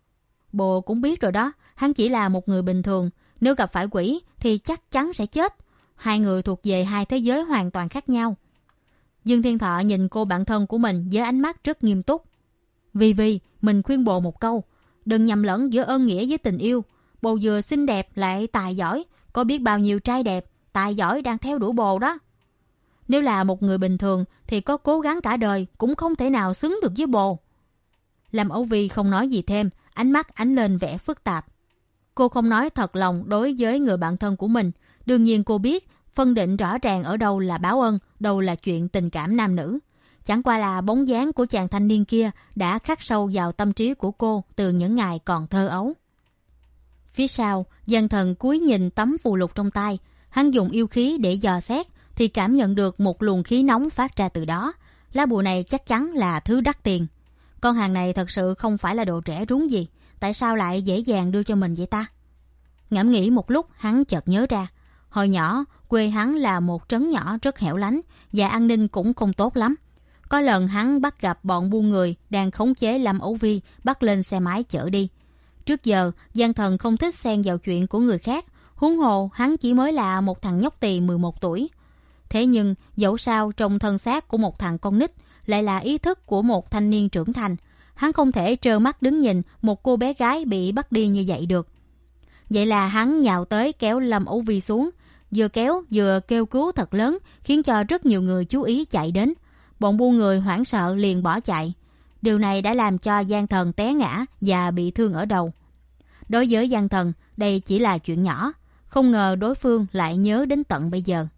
Bồ cũng biết rồi đó, hắn chỉ là một người bình thường. Nếu gặp phải quỷ thì chắc chắn sẽ chết. Hai người thuộc về hai thế giới hoàn toàn khác nhau. Dương Thiên Thọ nhìn cô bạn thân của mình với ánh mắt rất nghiêm túc. Vi Vi, mình khuyên bồ một câu. Đừng nhầm lẫn giữa ơn nghĩa với tình yêu. Bồ vừa xinh đẹp lại tài giỏi. Có biết bao nhiêu trai đẹp, tài giỏi đang theo đuổi bồ đó. Nếu là một người bình thường thì có cố gắng cả đời cũng không thể nào xứng được với bồ. Lâm Âu Vi không nói gì thêm, ánh mắt ánh lên vẻ phức tạp. Cô không nói thật lòng đối với người bạn thân của mình. Đương nhiên cô biết phân định rõ ràng ở đâu là báo ân, đâu là chuyện tình cảm nam nữ. Chẳng qua là bóng dáng của chàng thanh niên kia đã khắc sâu vào tâm trí của cô từ những ngày còn thơ ấu. Phía sau, Giang Thần cúi nhìn tấm phù lục trong tay. Hắn dùng yêu khí để dò xét thì cảm nhận được một luồng khí nóng phát ra từ đó. Lá bùa này chắc chắn là thứ đắt tiền. Con hàng này thật sự không phải là đồ rẻ rúng gì. Tại sao lại dễ dàng đưa cho mình vậy ta? Ngẫm nghĩ một lúc, hắn chợt nhớ ra. Hồi nhỏ, quê hắn là một trấn nhỏ rất hẻo lánh và an ninh cũng không tốt lắm. Có lần hắn bắt gặp bọn buôn người đang khống chế Lâm Âu Vi bắt lên xe máy chở đi. Trước giờ, Giang Thần không thích xen vào chuyện của người khác. Huống hồ, hắn chỉ mới là một thằng nhóc tỳ mười một tuổi. Thế nhưng, dẫu sao trong thân xác của một thằng con nít lại là ý thức của một thanh niên trưởng thành. Hắn không thể trơ mắt đứng nhìn một cô bé gái bị bắt đi như vậy được. Vậy là hắn nhào tới kéo Lâm Âu Vi xuống. Vừa kéo vừa kêu cứu thật lớn, khiến cho rất nhiều người chú ý chạy đến. Bọn buôn người hoảng sợ liền bỏ chạy. Điều này đã làm cho Giang Thần té ngã và bị thương ở đầu. Đối với Giang Thần, đây chỉ là chuyện nhỏ. Không ngờ đối phương lại nhớ đến tận bây giờ.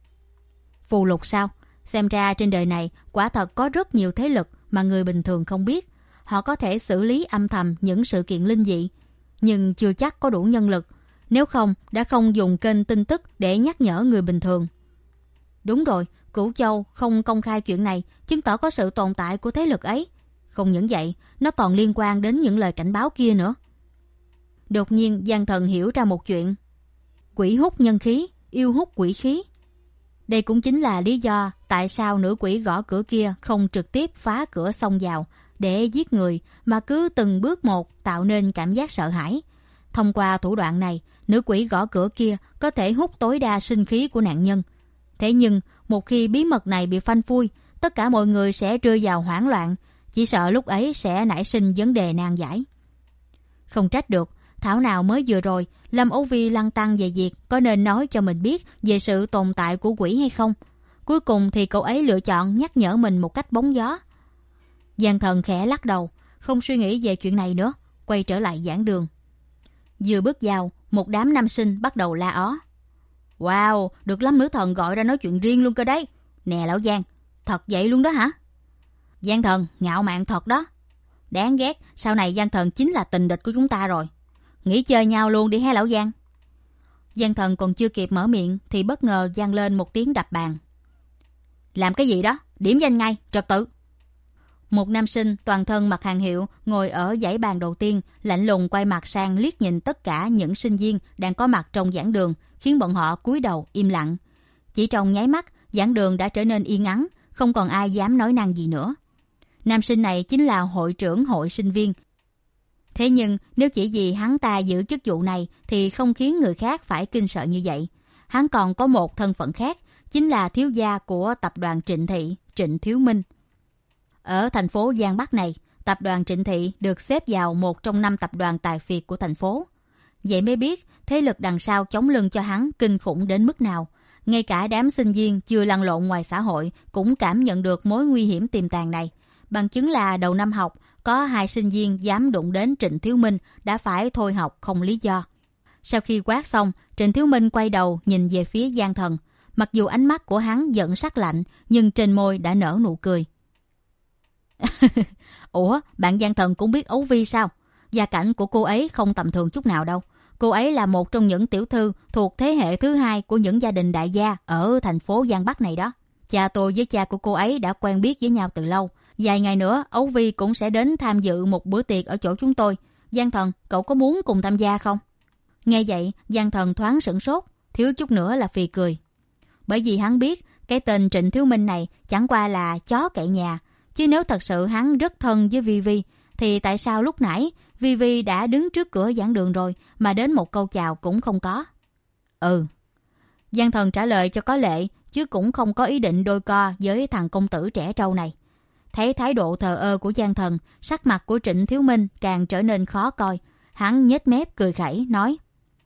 Phù lục sao? Xem ra trên đời này quả thật có rất nhiều thế lực mà người bình thường không biết. Họ có thể xử lý âm thầm những sự kiện linh dị, nhưng chưa chắc có đủ nhân lực. Nếu không, đã không dùng kênh tin tức để nhắc nhở người bình thường. Đúng rồi, Cửu Châu không công khai chuyện này, chứng tỏ có sự tồn tại của thế lực ấy. Không những vậy, nó còn liên quan đến những lời cảnh báo kia nữa. Đột nhiên, Giang Thần hiểu ra một chuyện. Quỷ hút nhân khí, yêu hút quỷ khí. Đây cũng chính là lý do tại sao nữ quỷ gõ cửa kia không trực tiếp phá cửa xông vào để giết người, mà cứ từng bước một tạo nên cảm giác sợ hãi. Thông qua thủ đoạn này, nữ quỷ gõ cửa kia có thể hút tối đa sinh khí của nạn nhân. Thế nhưng, một khi bí mật này bị phanh phui, tất cả mọi người sẽ rơi vào hoảng loạn, chỉ sợ lúc ấy sẽ nảy sinh vấn đề nan giải. Không trách được, thảo nào mới vừa rồi, Lâm Âu Vi lăn tăn về việc có nên nói cho mình biết về sự tồn tại của quỷ hay không. Cuối cùng thì cậu ấy lựa chọn nhắc nhở mình một cách bóng gió. Giang Thần khẽ lắc đầu, không suy nghĩ về chuyện này nữa, quay trở lại giảng đường. Vừa bước vào, một đám nam sinh bắt đầu la ó. Wow, được Lâm nữ thần gọi ra nói chuyện riêng luôn cơ đấy. Nè lão Giang, thật vậy luôn đó hả? Giang Thần, ngạo mạn thật đó. Đáng ghét, sau này Giang Thần chính là tình địch của chúng ta rồi. Nghỉ chơi nhau luôn đi ha lão Giang. Giang Thần còn chưa kịp mở miệng thì bất ngờ vang lên một tiếng đập bàn. Làm cái gì đó? Điểm danh ngay, trật tự. Một nam sinh toàn thân mặc hàng hiệu ngồi ở dãy bàn đầu tiên, lạnh lùng quay mặt sang liếc nhìn tất cả những sinh viên đang có mặt trong giảng đường, khiến bọn họ cúi đầu im lặng. Chỉ trong nháy mắt, giảng đường đã trở nên yên ắng, không còn ai dám nói năng gì nữa. Nam sinh này chính là hội trưởng hội sinh viên. Thế nhưng nếu chỉ vì hắn ta giữ chức vụ này thì không khiến người khác phải kinh sợ như vậy. Hắn còn có một thân phận khác, chính là thiếu gia của tập đoàn Trịnh Thị, Trịnh Thiếu Minh. Ở thành phố Giang Bắc này, tập đoàn Trịnh Thị được xếp vào một trong năm tập đoàn tài phiệt của thành phố. Vậy mới biết thế lực đằng sau chống lưng cho hắn kinh khủng đến mức nào. Ngay cả đám sinh viên chưa lăn lộn ngoài xã hội cũng cảm nhận được mối nguy hiểm tiềm tàng này. Bằng chứng là đầu năm học, có hai sinh viên dám đụng đến Trịnh Thiếu Minh đã phải thôi học không lý do. Sau khi quát xong, Trịnh Thiếu Minh quay đầu nhìn về phía Giang Thần. Mặc dù ánh mắt của hắn vẫn sắc lạnh, nhưng trên môi đã nở nụ cười. Ủa, bạn Giang Thần cũng biết Ấu Vi sao? Gia cảnh của cô ấy không tầm thường chút nào đâu. Cô ấy là một trong những tiểu thư thuộc thế hệ thứ hai của những gia đình đại gia ở thành phố Giang Bắc này đó. Cha tôi với cha của cô ấy đã quen biết với nhau từ lâu. Vài ngày nữa, Ấu Vi cũng sẽ đến tham dự một bữa tiệc ở chỗ chúng tôi. Giang Thần, cậu có muốn cùng tham gia không? Nghe vậy, Giang Thần thoáng sửng sốt, thiếu chút nữa là phì cười. Bởi vì hắn biết cái tên Trịnh Thiếu Minh này chẳng qua là chó cậy nhà. Chứ nếu thật sự hắn rất thân với Vi Vi, thì tại sao lúc nãy Vi Vi đã đứng trước cửa giảng đường rồi mà đến một câu chào cũng không có? Ừ. Giang Thần trả lời cho có lệ, chứ cũng không có ý định đôi co với thằng công tử trẻ trâu này. Thấy thái độ thờ ơ của Giang Thần, sắc mặt của Trịnh Thiếu Minh càng trở nên khó coi. Hắn nhếch mép cười khẩy nói: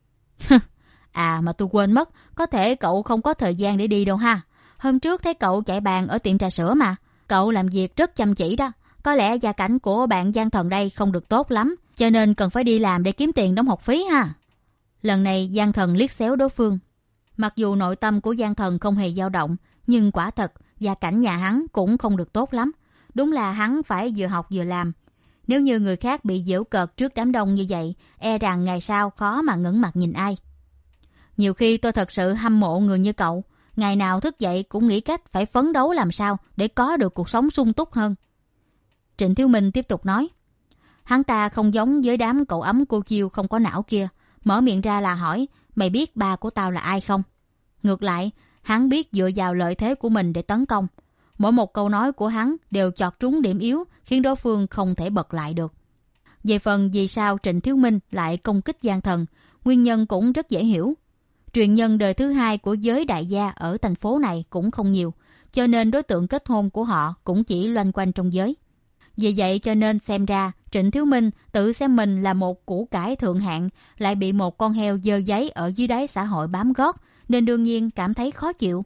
À mà tôi quên mất, có thể cậu không có thời gian để đi đâu ha. Hôm trước thấy cậu chạy bàn ở tiệm trà sữa mà. Cậu làm việc rất chăm chỉ đó. Có lẽ gia cảnh của bạn Giang Thần đây không được tốt lắm, cho nên cần phải đi làm để kiếm tiền đóng học phí ha. Lần này Giang Thần liếc xéo đối phương. Mặc dù nội tâm của Giang Thần không hề dao động, nhưng quả thật gia cảnh nhà hắn cũng không được tốt lắm. Đúng là hắn phải vừa học vừa làm. Nếu như người khác bị giễu cợt trước đám đông như vậy, e rằng ngày sau khó mà ngẩng mặt nhìn ai. Nhiều khi tôi thật sự hâm mộ người như cậu. Ngày nào thức dậy cũng nghĩ cách phải phấn đấu làm sao để có được cuộc sống sung túc hơn. Trịnh Thiếu Minh tiếp tục nói. Hắn ta không giống với đám cậu ấm cô chiêu không có não kia. Mở miệng ra là hỏi, mày biết ba của tao là ai không? Ngược lại, hắn biết dựa vào lợi thế của mình để tấn công. Mỗi một câu nói của hắn đều chọt trúng điểm yếu, khiến đối phương không thể bật lại được. Về phần vì sao Trịnh Thiếu Minh lại công kích Giang Thần, nguyên nhân cũng rất dễ hiểu. Truyền nhân đời thứ hai của giới đại gia ở thành phố này cũng không nhiều, cho nên đối tượng kết hôn của họ cũng chỉ loanh quanh trong giới. Vì vậy cho nên xem ra Trịnh Thiếu Minh tự xem mình là một củ cải thượng hạng, lại bị một con heo dơ giấy ở dưới đáy xã hội bám gót, nên đương nhiên cảm thấy khó chịu.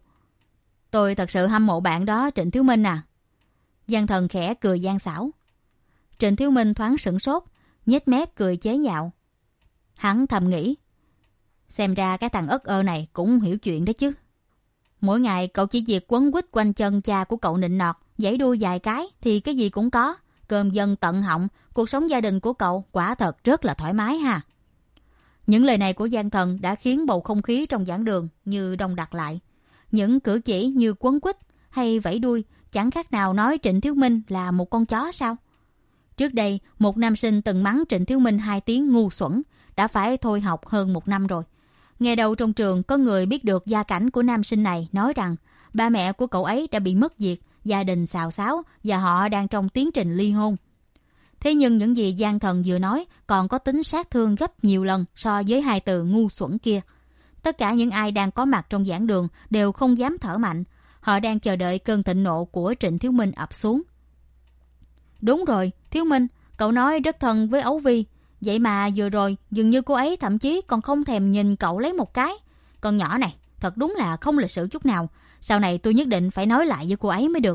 Tôi thật sự hâm mộ bạn đó Trịnh Thiếu Minh à. Giang Thần khẽ cười gian xảo. Trịnh Thiếu Minh thoáng sửng sốt, nhếch mép cười chế nhạo. Hắn thầm nghĩ, xem ra cái thằng ất ơ này cũng hiểu chuyện đó chứ. Mỗi ngày cậu chỉ việc quấn quýt quanh chân cha của cậu nịnh nọt, giãy đuôi vài cái thì cái gì cũng có. Cơm dân tận họng, cuộc sống gia đình của cậu quả thật rất là thoải mái ha. Những lời này của Giang Thần đã khiến bầu không khí trong giảng đường như đông đặc lại. Những cử chỉ như quấn quýt hay vẫy đuôi chẳng khác nào nói Trịnh Thiếu Minh là một con chó sao. Trước đây, một nam sinh từng mắng Trịnh Thiếu Minh hai tiếng ngu xuẩn, đã phải thôi học hơn một năm rồi. Ngày đầu trong trường có người biết được gia cảnh của nam sinh này nói rằng ba mẹ của cậu ấy đã bị mất việc, gia đình xào xáo và họ đang trong tiến trình ly hôn. Thế nhưng những gì Giang Thần vừa nói còn có tính sát thương gấp nhiều lần so với hai từ ngu xuẩn kia. Tất cả những ai đang có mặt trong giảng đường đều không dám thở mạnh. Họ đang chờ đợi cơn thịnh nộ của Trịnh Thiếu Minh ập xuống. Đúng rồi, Thiếu Minh, cậu nói rất thân với Ấu Vi. Vậy mà vừa rồi dường như cô ấy thậm chí còn không thèm nhìn cậu lấy một cái. Con nhỏ này thật đúng là không lịch sự chút nào. Sau này tôi nhất định phải nói lại với cô ấy mới được.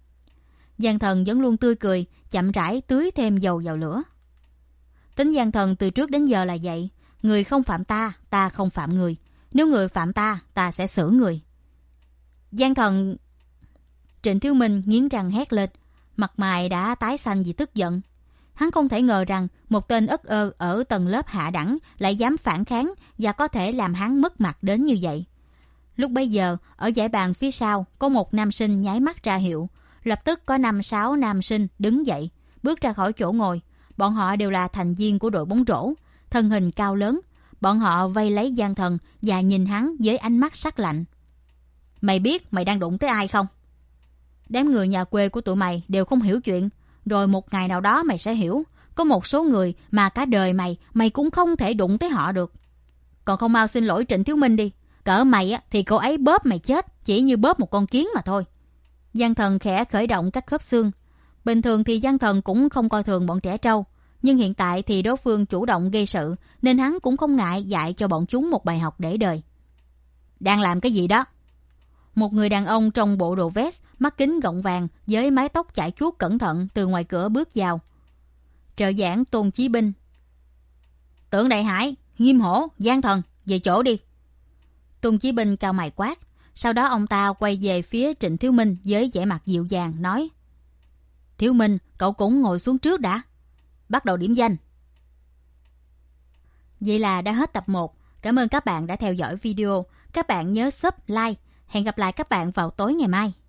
Giang Thần vẫn luôn tươi cười, chậm rãi tưới thêm dầu vào lửa. Tính Giang Thần từ trước đến giờ là vậy. Người không phạm ta, ta không phạm người. Nếu người phạm ta, ta sẽ xử người. Giang Thần... Trịnh Thiếu Minh nghiến răng hét lên, mặt mày đã tái xanh vì tức giận. Hắn không thể ngờ rằng một tên ất ơ ở tầng lớp hạ đẳng lại dám phản kháng và có thể làm hắn mất mặt đến như vậy. Lúc bấy giờ, ở dãy bàn phía sau có một nam sinh nháy mắt ra hiệu. Lập tức có năm sáu nam sinh đứng dậy, bước ra khỏi chỗ ngồi. Bọn họ đều là thành viên của đội bóng rổ, thân hình cao lớn. Bọn họ vây lấy Giang Thần và nhìn hắn với ánh mắt sắc lạnh. Mày biết mày đang đụng tới ai không? Đám người nhà quê của tụi mày đều không hiểu chuyện. Rồi một ngày nào đó mày sẽ hiểu. Có một số người mà cả đời mày, mày cũng không thể đụng tới họ được. Còn không mau xin lỗi Trịnh Thiếu Minh đi. Cỡ mày á, thì cô ấy bóp mày chết, chỉ như bóp một con kiến mà thôi. Giang Thần khẽ khởi động các khớp xương. Bình thường thì Giang Thần cũng không coi thường bọn trẻ trâu. Nhưng hiện tại thì đối phương chủ động gây sự, nên hắn cũng không ngại dạy cho bọn chúng một bài học để đời. Đang làm cái gì đó? Một người đàn ông trong bộ đồ vest, mắt kính gọng vàng với mái tóc chải chuốt cẩn thận từ ngoài cửa bước vào. Trợ giảng Tôn Chí Binh. Tưởng Đại Hải, Nghiêm Hổ, Giang Thần, về chỗ đi. Tôn Chí Binh cao mày quát. Sau đó ông ta quay về phía Trịnh Thiếu Minh với vẻ mặt dịu dàng nói: Thiếu Minh, cậu cũng ngồi xuống trước đã. Bắt đầu điểm danh. Vậy là đã hết tập một. Cảm ơn các bạn đã theo dõi video. Các bạn nhớ sub, like. Hẹn gặp lại các bạn vào tối ngày mai.